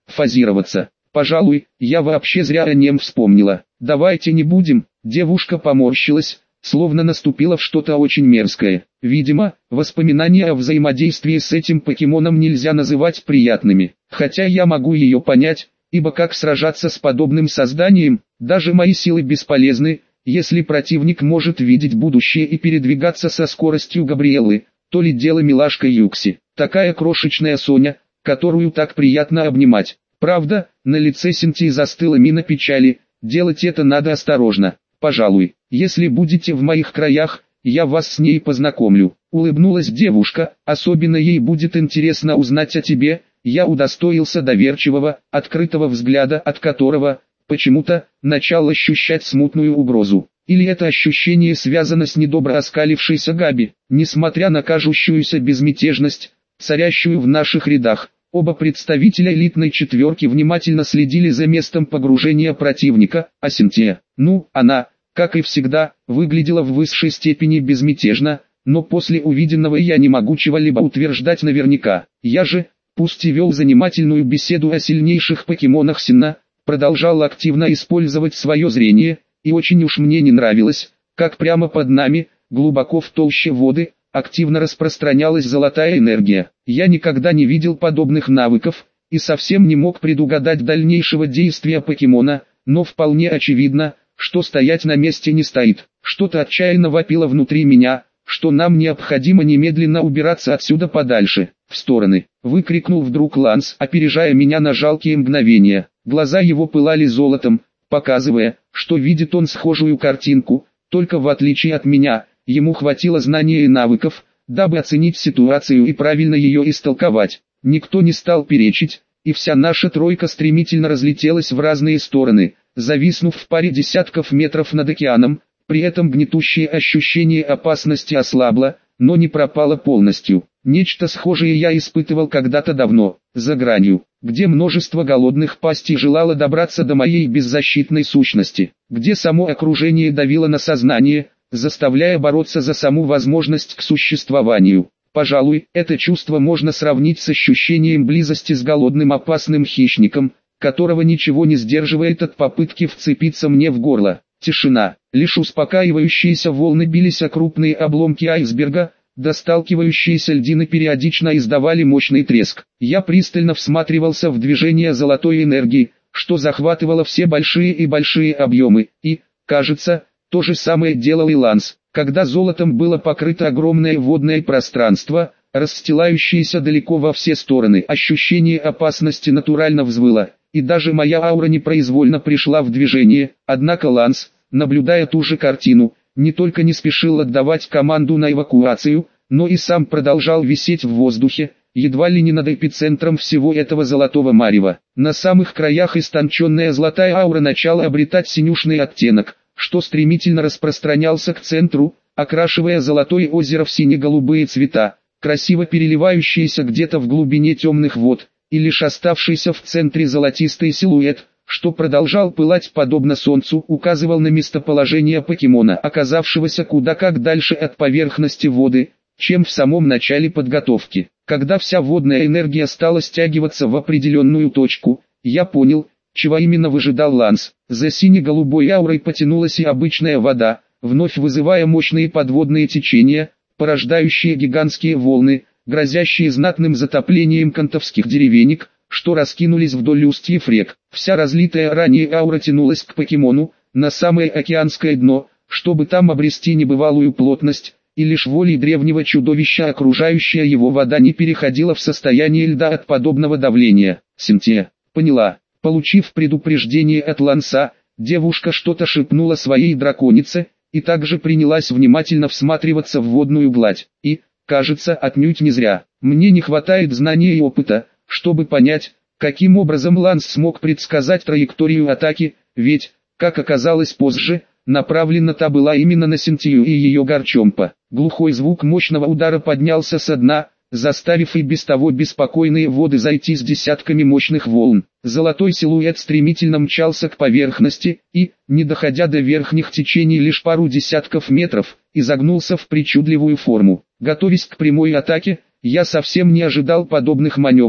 фазироваться. Пожалуй, я вообще зря о нем вспомнила. Давайте не будем. Девушка поморщилась, словно наступила в что-то очень мерзкое. Видимо, воспоминания о взаимодействии с этим покемоном нельзя называть приятными. Хотя я могу ее понять, ибо как сражаться с подобным созданием, даже мои силы бесполезны, если противник может видеть будущее и передвигаться со скоростью Габриэлы, то ли дело милашка Юкси. Такая крошечная Соня, которую так приятно обнимать. Правда, на лице Синтии застыла мина печали, делать это надо осторожно. Пожалуй, если будете в моих краях, я вас с ней познакомлю. Улыбнулась девушка, особенно ей будет интересно узнать о тебе. Я удостоился доверчивого, открытого взгляда, от которого, почему-то, начал ощущать смутную угрозу. Или это ощущение связано с недобро оскалившейся Габи, несмотря на кажущуюся безмятежность, царящую в наших рядах. Оба представителя элитной четверки внимательно следили за местом погружения противника, а Синтия, она, как и всегда, выглядела в высшей степени безмятежно, но после увиденного я не могу чего-либо утверждать наверняка. Я же, пусть и вел занимательную беседу о сильнейших покемонах Синна, продолжал активно использовать свое зрение, и очень уж мне не нравилось, как прямо под нами, глубоко в толще воды, активно распространялась золотая энергия. Я никогда не видел подобных навыков, и совсем не мог предугадать дальнейшего действия покемона, но вполне очевидно, что стоять на месте не стоит. Что-то отчаянно вопило внутри меня, что нам необходимо немедленно убираться отсюда подальше, в стороны. Выкрикнул вдруг Ланс, опережая меня на жалкие мгновения. Глаза его пылали золотом, показывая, что видит он схожую картинку, только в отличие от меня, ему хватило знаний и навыков, дабы оценить ситуацию и правильно ее истолковать. Никто не стал перечить, и вся наша тройка стремительно разлетелась в разные стороны, зависнув в паре десятков метров над океаном. При этом гнетущее ощущение опасности ослабло, но не пропало полностью. Нечто схожее я испытывал когда-то давно, за гранью, где множество голодных пастей желало добраться до моей беззащитной сущности, где само окружение давило на сознание, заставляя бороться за саму возможность к существованию. Пожалуй, это чувство можно сравнить с ощущением близости с голодным опасным хищником, которого ничего не сдерживает от попытки вцепиться мне в горло. Тишина, лишь успокаивающиеся волны бились о крупные обломки айсберга, да сталкивающиеся льдины периодично издавали мощный треск. Я пристально всматривался в движение золотой энергии, что захватывало все большие и большие объемы, и, кажется, то же самое делал и Ланс, когда золотом было покрыто огромное водное пространство, расстилающееся далеко во все стороны. Ощущение опасности натурально взвыло, и даже моя аура непроизвольно пришла в движение, однако Ланс, наблюдая ту же картину, не только не спешил отдавать команду на эвакуацию, но и сам продолжал висеть в воздухе, едва ли не над эпицентром всего этого золотого марева. На самых краях истонченная золотая аура начала обретать синюшный оттенок, что стремительно распространялся к центру, окрашивая золотое озеро в сине-голубые цвета, красиво переливающиеся где-то в глубине темных вод, и лишь оставшийся в центре золотистый силуэт, что продолжал пылать подобно солнцу, указывал на местоположение покемона, оказавшегося куда как дальше от поверхности воды, чем в самом начале подготовки. Когда вся водная энергия стала стягиваться в определенную точку, я понял, чего именно выжидал Ланс. За сине-голубой аурой потянулась и обычная вода, вновь вызывая мощные подводные течения, порождающие гигантские волны, грозящие знатным затоплением кантовских деревенек, что раскинулись вдоль устьев рек. Вся разлитая ранее аура тянулась к покемону, на самое океанское дно, чтобы там обрести небывалую плотность, и лишь волей древнего чудовища окружающая его вода не переходила в состояние льда от подобного давления. Синтия поняла. Получив предупреждение от Ланса, девушка что-то шепнула своей драконице, и также принялась внимательно всматриваться в водную гладь. И, кажется, отнюдь не зря. Мне не хватает знаний и опыта, чтобы понять, каким образом Ланс смог предсказать траекторию атаки, ведь, как оказалось позже, направлена та была именно на Синтию и ее Гарчомпа. Глухой звук мощного удара поднялся со дна, заставив и без того беспокойные воды зайти с десятками мощных волн. Золотой силуэт стремительно мчался к поверхности и, не доходя до верхних течений лишь пару десятков метров, изогнулся в причудливую форму. Готовясь к прямой атаке, я совсем не ожидал подобных маневров,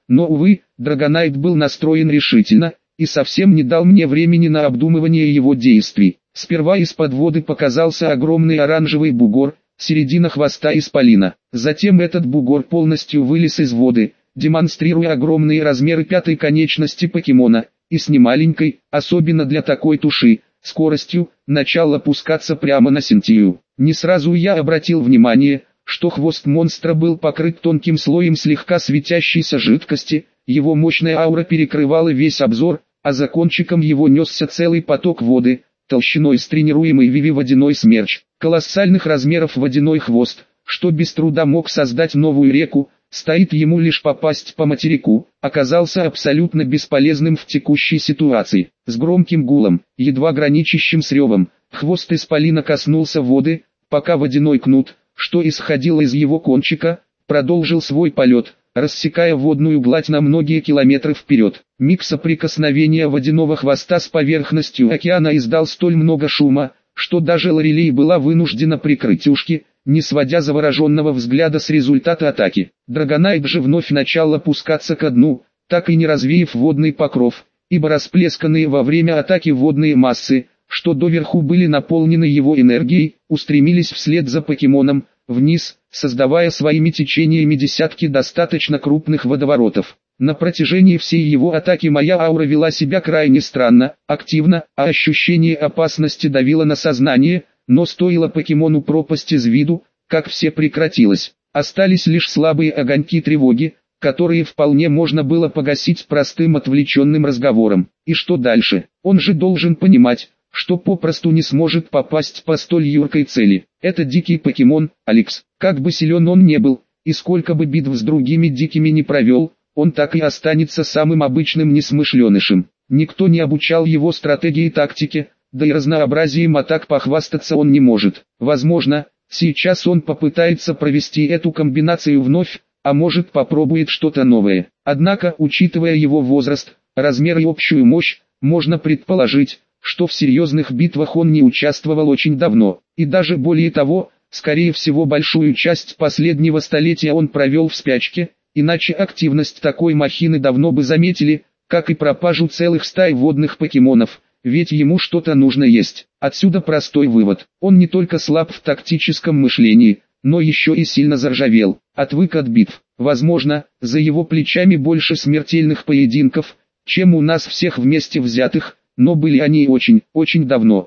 но увы, Драгонайт был настроен решительно, и совсем не дал мне времени на обдумывание его действий. Сперва из-под воды показался огромный оранжевый бугор, середина хвоста исполина. Затем этот бугор полностью вылез из воды, демонстрируя огромные размеры пятой конечности покемона, и с немаленькой, особенно для такой туши, скоростью, начал опускаться прямо на Синтию. Не сразу я обратил внимание, что хвост монстра был покрыт тонким слоем слегка светящейся жидкости, его мощная аура перекрывала весь обзор, а за кончиком его несся целый поток воды, толщиной с тренируемый Виви водяной смерч. Колоссальных размеров водяной хвост, что без труда мог создать новую реку, стоит ему лишь попасть по материку, оказался абсолютно бесполезным в текущей ситуации. С громким гулом, едва граничащим с ревом, хвост исполина коснулся воды, пока водяной кнут, что исходило из его кончика, продолжил свой полет, рассекая водную гладь на многие километры вперед. Миг соприкосновения водяного хвоста с поверхностью океана издал столь много шума, что даже Лорелей была вынуждена прикрыть ушки, не сводя завороженного взгляда с результата атаки. Драгонайт же вновь начал опускаться ко дну, так и не развеяв водный покров, ибо расплесканные во время атаки водные массы, что доверху были наполнены его энергией, устремились вслед за покемоном, вниз, создавая своими течениями десятки достаточно крупных водоворотов. На протяжении всей его атаки моя аура вела себя крайне странно, активно, а ощущение опасности давило на сознание, но стоило покемону пропасть из виду, как все прекратилось. Остались лишь слабые огоньки тревоги, которые вполне можно было погасить простым отвлеченным разговором. И что дальше? Он же должен понимать, что попросту не сможет попасть по столь юркой цели. Это дикий покемон, Алекс. Как бы силен он не был, и сколько бы битв с другими дикими не провел, он так и останется самым обычным несмышленышем. Никто не обучал его стратегии и тактике, да и разнообразием атак похвастаться он не может. Возможно, сейчас он попытается провести эту комбинацию вновь, а может попробует что-то новое. Однако, учитывая его возраст, размер и общую мощь, можно предположить, что в серьезных битвах он не участвовал очень давно, и даже более того, скорее всего большую часть последнего столетия он провел в спячке, иначе активность такой махины давно бы заметили, как и пропажу целых стай водных покемонов, ведь ему что-то нужно есть. Отсюда простой вывод: он не только слаб в тактическом мышлении, но еще и сильно заржавел, отвык от битв. Возможно, за его плечами больше смертельных поединков, чем у нас всех вместе взятых, но были они очень давно.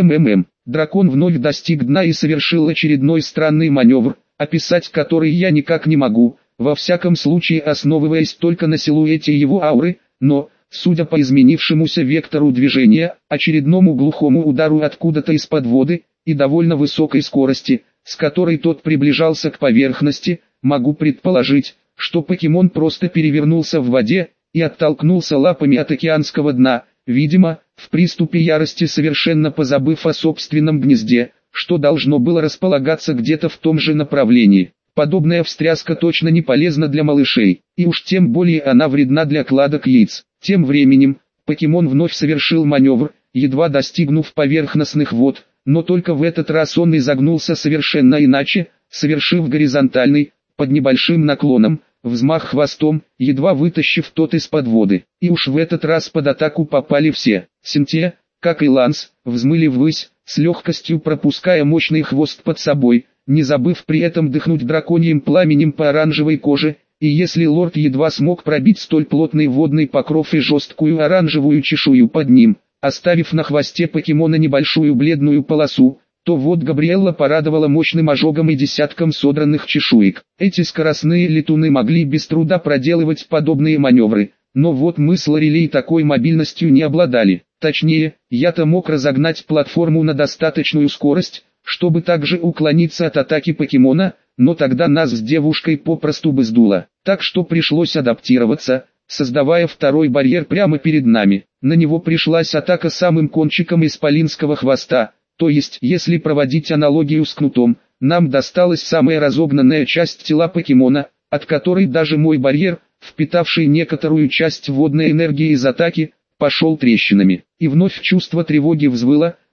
Дракон вновь достиг дна и совершил очередной странный маневр, описать который я никак не могу, во всяком случае основываясь только на силуэте его ауры, но, судя по изменившемуся вектору движения, очередному глухому удару откуда-то из-под воды, и довольно высокой скорости, с которой тот приближался к поверхности, могу предположить, что покемон просто перевернулся в воде, и оттолкнулся лапами от океанского дна, видимо, в приступе ярости совершенно позабыв о собственном гнезде, что должно было располагаться где-то в том же направлении. Подобная встряска точно не полезна для малышей, и уж тем более она вредна для кладок яиц. Тем временем, покемон вновь совершил маневр, едва достигнув поверхностных вод, но только в этот раз он изогнулся совершенно иначе, совершив горизонтальный, под небольшим наклоном, взмах хвостом, едва вытащив тот из-под воды. И уж в этот раз под атаку попали все. Синтия, как и Ланс, взмыли ввысь, с легкостью пропуская мощный хвост под собой, не забыв при этом дыхнуть драконьим пламенем по оранжевой коже, и если лорд едва смог пробить столь плотный водный покров и жесткую оранжевую чешую под ним, оставив на хвосте покемона небольшую бледную полосу, то вот Габриэлла порадовала мощным ожогом и десятком содранных чешуек. Эти скоростные летуны могли без труда проделывать подобные маневры, но вот мы с Лорелей такой мобильностью не обладали. Точнее, я-то мог разогнать платформу на достаточную скорость, чтобы также уклониться от атаки покемона, но тогда нас с девушкой попросту бы сдуло. Так что пришлось адаптироваться, создавая второй барьер прямо перед нами. На него пришлась атака самым кончиком исполинского хвоста, то есть, если проводить аналогию с кнутом, нам досталась самая разогнанная часть тела покемона, от которой даже мой барьер, впитавший некоторую часть водной энергии из атаки, пошел трещинами. И вновь чувство тревоги взвыло,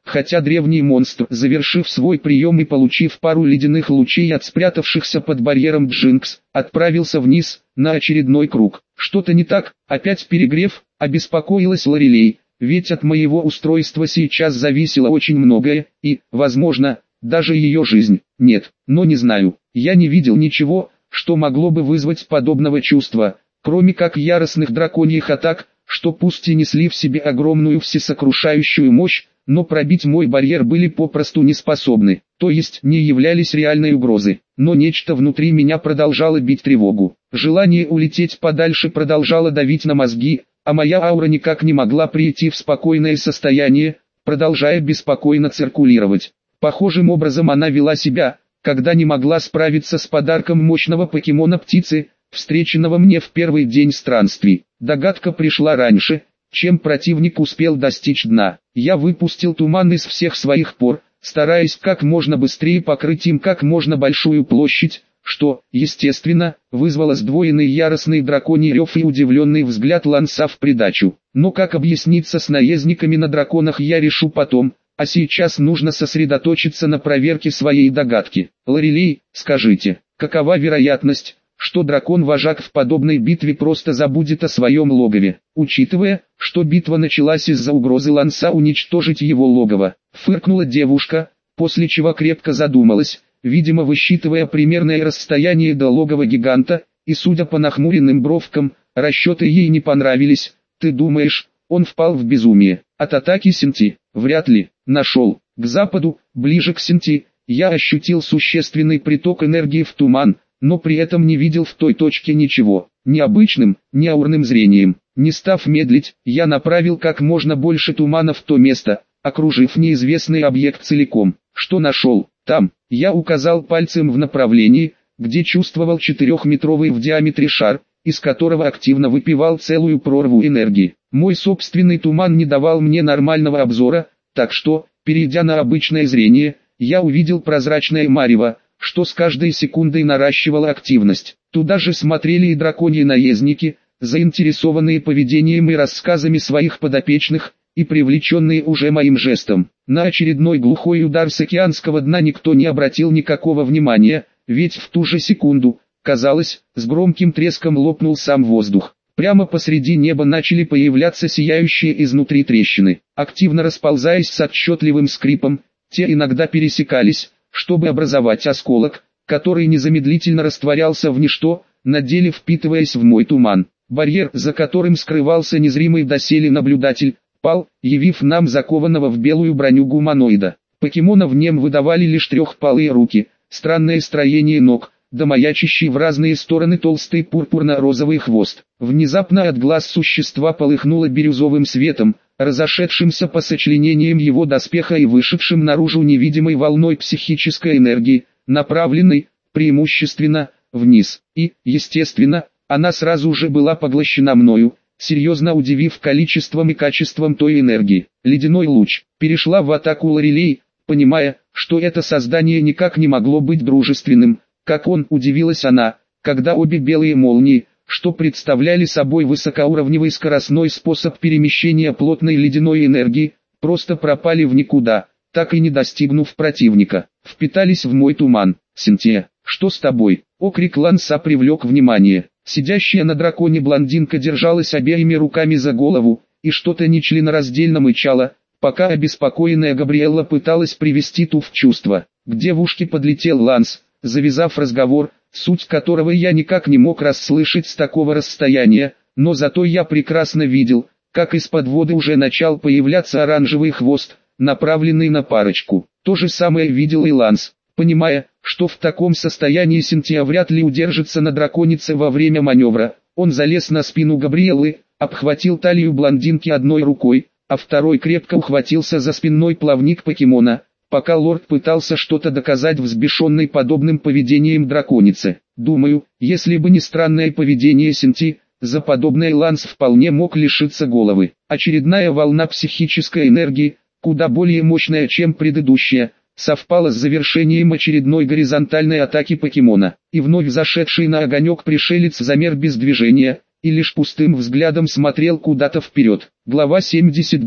хотя древний монстр, завершив свой прием и получив пару ледяных лучей от спрятавшихся под барьером Джинкс, отправился вниз, на очередной круг. Что-то не так, опять перегрев, обеспокоилась Лорелей, ведь от моего устройства сейчас зависело очень многое, и, возможно, даже ее жизнь. Нет, но не знаю, я не видел ничего, что могло бы вызвать подобного чувства, кроме как яростных драконьих атак, что пусть и несли в себе огромную всесокрушающую мощь, но пробить мой барьер были попросту не способны, то есть не являлись реальной угрозой. Но нечто внутри меня продолжало бить тревогу. Желание улететь подальше продолжало давить на мозги, а моя аура никак не могла прийти в спокойное состояние, продолжая беспокойно циркулировать. Похожим образом она вела себя, когда не могла справиться с подарком мощного покемона-птицы, встреченного мне в первый день странствий. Догадка пришла раньше, чем противник успел достичь дна. Я выпустил туман из всех своих пор, стараясь как можно быстрее покрыть им как можно большую площадь, что, естественно, вызвало сдвоенный яростный драконий рев и удивленный взгляд Ланса в придачу. Но как объясниться с наездниками на драконах я решу потом, а сейчас нужно сосредоточиться на проверке своей догадки. Лорелей, скажите, какова вероятность, что дракон-вожак в подобной битве просто забудет о своем логове, учитывая, что битва началась из-за угрозы Ланса уничтожить его логово? Фыркнула девушка, после чего крепко задумалась, видимо высчитывая примерное расстояние до логова гиганта, и судя по нахмуренным бровкам, расчеты ей не понравились. Ты думаешь, он впал в безумие от атаки Синти? Вряд ли. Нашел. К западу, ближе к Синти, я ощутил существенный приток энергии в туман, но при этом не видел в той точке ничего, ни обычным, ни аурным зрением. Не став медлить, я направил как можно больше тумана в то место, окружив неизвестный объект целиком. Что нашел? Там, я указал пальцем в направлении, где чувствовал 4-метровый в диаметре шар, из которого активно выпивал целую прорву энергии. Мой собственный туман не давал мне нормального обзора, так что, перейдя на обычное зрение, я увидел прозрачное марево, что с каждой секундой наращивало активность. Туда же смотрели и драконьи наездники, заинтересованные поведением и рассказами своих подопечных, и привлеченные уже моим жестом. На очередной глухой удар с океанского дна никто не обратил никакого внимания, ведь в ту же секунду, казалось, с громким треском лопнул сам воздух. Прямо посреди неба начали появляться сияющие изнутри трещины, активно расползаясь с отчетливым скрипом, те иногда пересекались, чтобы образовать осколок, который незамедлительно растворялся в ничто, на деле впитываясь в мой туман. Барьер, за которым скрывался незримый доселе наблюдатель, пал, явив нам закованного в белую броню гуманоида. Покемона в нем выдавали лишь трехпалые руки, странное строение ног, да маячащий в разные стороны толстый пурпурно-розовый хвост. Внезапно от глаз существа полыхнуло бирюзовым светом, разошедшимся по сочленениям его доспеха и вышедшим наружу невидимой волной психической энергии, направленной, преимущественно, вниз. И, естественно, она сразу же была поглощена мною, серьезно удивив количеством и качеством той энергии. Ледяной луч перешла в атаку Лорелей, понимая, что это создание никак не могло быть дружественным. Как он, удивилась она, когда обе белые молнии, что представляли собой высокоуровневый скоростной способ перемещения плотной ледяной энергии, просто пропали в никуда, так и не достигнув противника, впитались в мой туман. «Синтия, что с тобой?» Окрик Ланса привлек внимание. Сидящая на драконе блондинка держалась обеими руками за голову, и что-то нечленораздельно мычала, пока обеспокоенная Габриэлла пыталась привести ту в чувство. К девушке подлетел Ланс, завязав разговор, суть которого я никак не мог расслышать с такого расстояния, но зато я прекрасно видел, как из-под воды уже начал появляться оранжевый хвост, направленный на парочку. То же самое видел и Ланс, понимая, что в таком состоянии Синтия вряд ли удержится на драконице во время маневра. Он залез на спину Габриэллы, обхватил талию блондинки одной рукой, а второй крепко ухватился за спинной плавник покемона, пока лорд пытался что-то доказать взбешенной подобным поведением драконице. Думаю, если бы не странное поведение Синти, за подобное Ланс вполне мог лишиться головы. Очередная волна психической энергии, куда более мощная, чем предыдущая, совпала с завершением очередной горизонтальной атаки покемона, и вновь зашедший на огонек пришелец замер без движения, и лишь пустым взглядом смотрел куда-то вперед. Глава 72.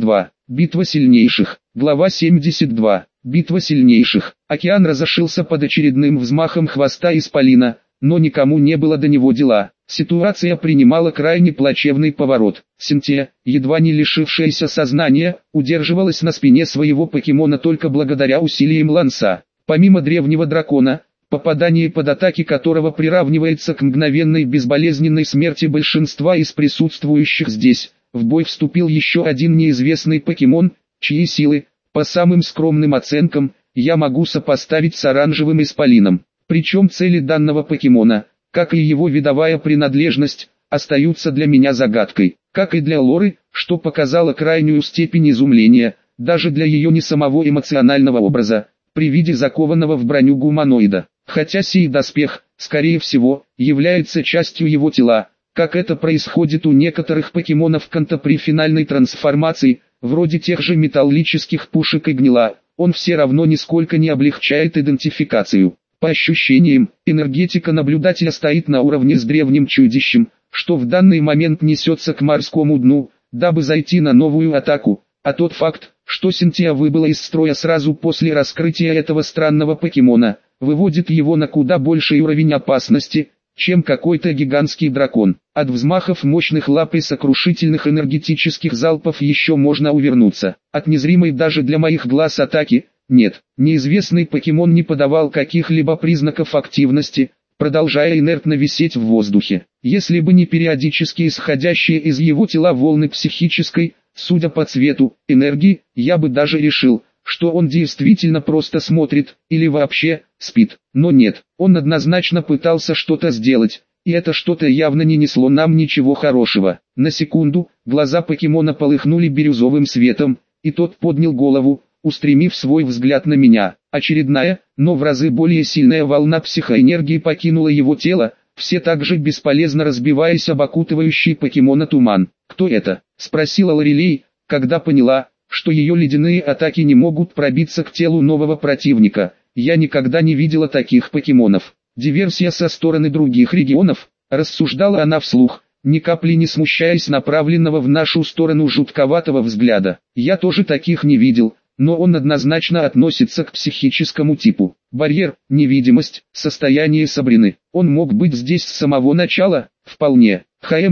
Битва сильнейших. Глава 72. Битва сильнейших. Океан разошелся под очередным взмахом хвоста исполина, но никому не было до него дела. Ситуация принимала крайне плачевный поворот. Синтия, едва не лишившаяся сознания, удерживалась на спине своего покемона только благодаря усилиям Ланса. Помимо древнего дракона, попадание под атаки которого приравнивается к мгновенной безболезненной смерти большинства из присутствующих здесь, в бой вступил еще один неизвестный покемон, чьи силы, по самым скромным оценкам, я могу сопоставить с оранжевым исполином. Причем цели данного покемона, как и его видовая принадлежность, остаются для меня загадкой, как и для Лоры, что показало крайнюю степень изумления, даже для ее не самого эмоционального образа, при виде закованного в броню гуманоида. Хотя сей доспех, скорее всего, является частью его тела, как это происходит у некоторых покемонов Канта при финальной трансформации, вроде тех же металлических пушек и гнила, он все равно нисколько не облегчает идентификацию. По ощущениям, энергетика наблюдателя стоит на уровне с древним чудищем, что в данный момент несется к морскому дну, дабы зайти на новую атаку, а тот факт, что Синтия выбыла из строя сразу после раскрытия этого странного покемона, выводит его на куда больший уровень опасности, чем какой-то гигантский дракон. От взмахов мощных лап и сокрушительных энергетических залпов еще можно увернуться. От незримой даже для моих глаз атаки, нет, неизвестный покемон не подавал каких-либо признаков активности, продолжая инертно висеть в воздухе. Если бы не периодически исходящие из его тела волны психической, судя по цвету, энергии, я бы даже решил, что он действительно просто смотрит, или вообще, спит. Но нет, он однозначно пытался что-то сделать, и это что-то явно не несло нам ничего хорошего. На секунду, глаза покемона полыхнули бирюзовым светом, и тот поднял голову, устремив свой взгляд на меня. Очередная, но в разы более сильная волна психоэнергии покинула его тело, все так же бесполезно разбиваясь об окутывающий покемона туман. «Кто это?» – спросила Лорелей, когда поняла, что ее ледяные атаки не могут пробиться к телу нового противника. «Я никогда не видела таких покемонов. Диверсия со стороны других регионов», – рассуждала она вслух, ни капли не смущаясь направленного в нашу сторону жутковатого взгляда. «Я тоже таких не видел, но он однозначно относится к психическому типу. Барьер, невидимость, состояние Сабрины. Он мог быть здесь с самого начала?» «Вполне.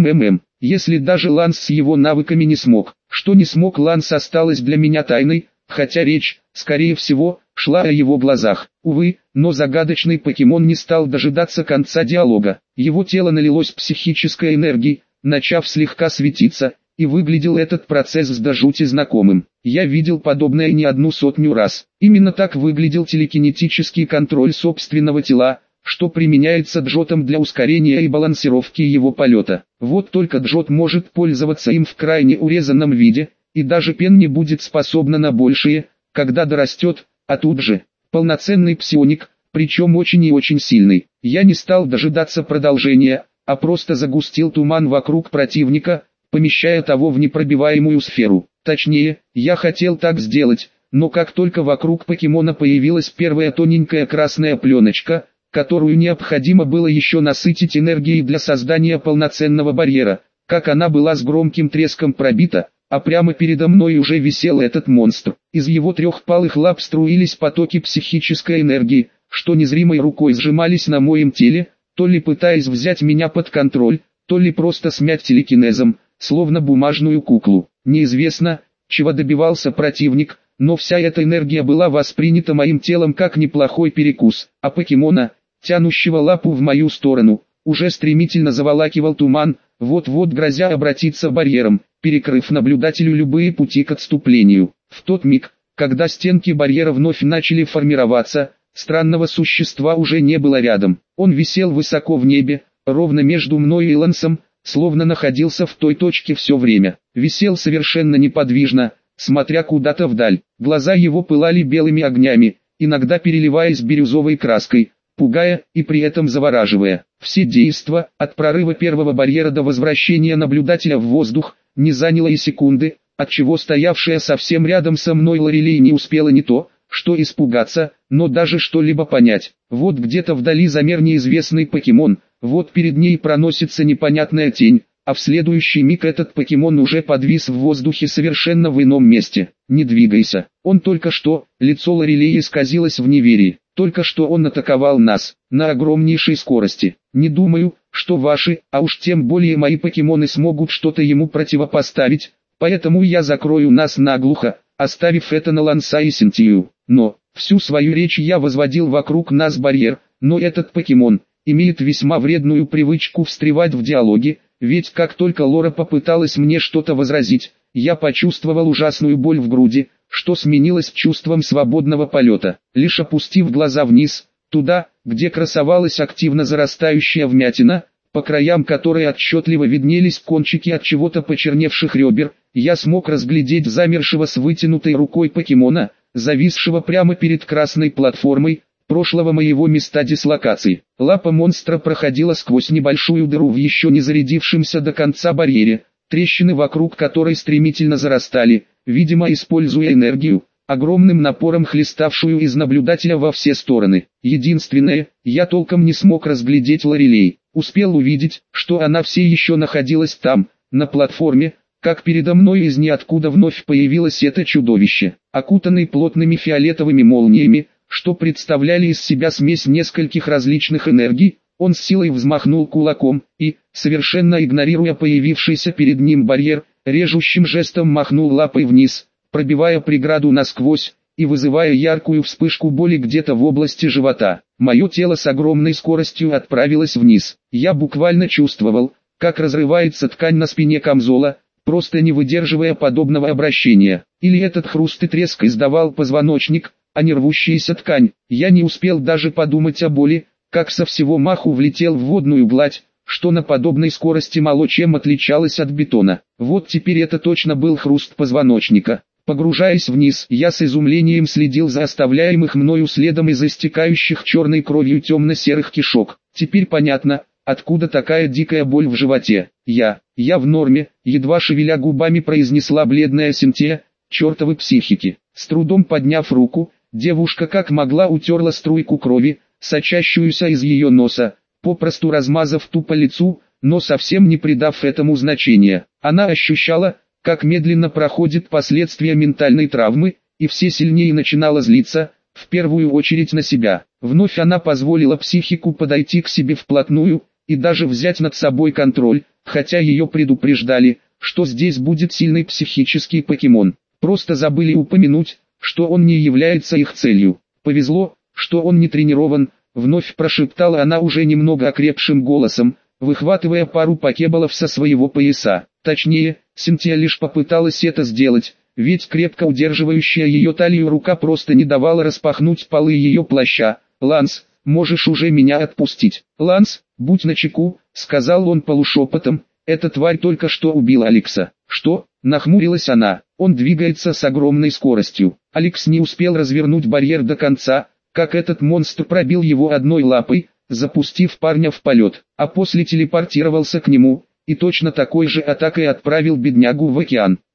Если даже Ланс с его навыками не смог». Что не смог Ланс, осталось для меня тайной, хотя речь, скорее всего, шла о его глазах. Увы, но загадочный покемон не стал дожидаться конца диалога. Его тело налилось психической энергией, начав слегка светиться, и выглядел этот процесс до жути знакомым. Я видел подобное не одну сотню раз. Именно так выглядел телекинетический контроль собственного тела, что применяется Джотом для ускорения и балансировки его полета. Вот только Джот может пользоваться им в крайне урезанном виде, и даже Пен не будет способна на большее, когда дорастет, а тут же, полноценный псионик, причем очень и очень сильный. Я не стал дожидаться продолжения, а просто загустил туман вокруг противника, помещая того в непробиваемую сферу. Точнее, я хотел так сделать, но как только вокруг покемона появилась первая тоненькая красная пленочка, которую необходимо было еще насытить энергией для создания полноценного барьера, как она была с громким треском пробита, а прямо передо мной уже висел этот монстр. Из его трехпалых лап струились потоки психической энергии, что незримой рукой сжимались на моем теле, то ли пытаясь взять меня под контроль, то ли просто смять телекинезом, словно бумажную куклу. Неизвестно, чего добивался противник, но вся эта энергия была воспринята моим телом как неплохой перекус, а покемона, тянущего лапу в мою сторону, уже стремительно заволакивал туман, вот-вот грозя обратиться барьером, перекрыв наблюдателю любые пути к отступлению. В тот миг, когда стенки барьера вновь начали формироваться, странного существа уже не было рядом. Он висел высоко в небе, ровно между мной и Лансом, словно находился в той точке все время. Висел совершенно неподвижно, смотря куда-то вдаль. Глаза его пылали белыми огнями, иногда переливаясь бирюзовой краской, пугая и при этом завораживая. Все действа, от прорыва первого барьера до возвращения наблюдателя в воздух, не заняло и секунды, отчего стоявшая совсем рядом со мной Лорелей не успела не то, что испугаться, но даже что-либо понять. Вот где-то вдали замер неизвестный покемон, вот перед ней проносится непонятная тень, а в следующий миг этот покемон уже подвис в воздухе совершенно в ином месте. «Не двигайся, он только что...» Лицо Лорелеи исказилось в неверии. «Только что он атаковал нас, на огромнейшей скорости. Не думаю, что ваши, а уж тем более мои покемоны смогут что-то ему противопоставить, поэтому я закрою нас наглухо, оставив это на Ланса и Синтию. Но, всю свою речь я возводил вокруг нас барьер, но этот покемон имеет весьма вредную привычку встревать в диалоги, ведь как только Лора попыталась мне что-то возразить, я почувствовал ужасную боль в груди, что сменилось чувством свободного полета. Лишь опустив глаза вниз, туда, где красовалась активно зарастающая вмятина, по краям которой отчетливо виднелись кончики от чего-то почерневших ребер, я смог разглядеть замершего с вытянутой рукой покемона, зависшего прямо перед красной платформой прошлого моего места дислокации. Лапа монстра проходила сквозь небольшую дыру в еще не зарядившемся до конца барьере, трещины вокруг которой стремительно зарастали, видимо используя энергию, огромным напором хлеставшую из наблюдателя во все стороны. Единственное, я толком не смог разглядеть Лорелей. Успел увидеть, что она все еще находилась там, на платформе, как передо мной из ниоткуда вновь появилось это чудовище, окутанный плотными фиолетовыми молниями, что представляли из себя смесь нескольких различных энергий. Он с силой взмахнул кулаком и, совершенно игнорируя появившийся перед ним барьер, режущим жестом махнул лапой вниз, пробивая преграду насквозь и вызывая яркую вспышку боли где-то в области живота. Мое тело с огромной скоростью отправилось вниз. Я буквально чувствовал, как разрывается ткань на спине камзола, просто не выдерживая подобного обращения. Или этот хруст и треск издавал позвоночник, а не рвущаяся ткань. Я не успел даже подумать о боли, как со всего маху влетел в водную гладь, что на подобной скорости мало чем отличалось от бетона. Вот теперь это точно был хруст позвоночника. Погружаясь вниз, я с изумлением следил за оставляемых мною следом из истекающих черной кровью темно-серых кишок. Теперь понятно, откуда такая дикая боль в животе. Я в норме, едва шевеля губами произнесла бледная Синтия, чертовы психики. С трудом подняв руку, девушка как могла утерла струйку крови, сочащуюся из ее носа, попросту размазав ту по лицу, но совсем не придав этому значения. Она ощущала, как медленно проходит последствия ментальной травмы, и все сильнее начинала злиться, в первую очередь на себя. Вновь она позволила психику подойти к себе вплотную, и даже взять над собой контроль, хотя ее предупреждали, что здесь будет сильный психический покемон. Просто забыли упомянуть, что он не является их целью. Повезло, что он не тренирован, вновь прошептала она уже немного окрепшим голосом, выхватывая пару покеболов со своего пояса. Точнее, Синтия лишь попыталась это сделать, ведь крепко удерживающая ее талию рука просто не давала распахнуть полы ее плаща. «Ланс, можешь уже меня отпустить». «Ланс, будь начеку», — сказал он полушепотом, — «эта тварь только что убила Алекса». «Что?» — нахмурилась она. «Он двигается с огромной скоростью». Алекс не успел развернуть барьер до конца, как этот монстр пробил его одной лапой, запустив парня в полет, а после телепортировался к нему, и точно такой же атакой отправил беднягу в океан.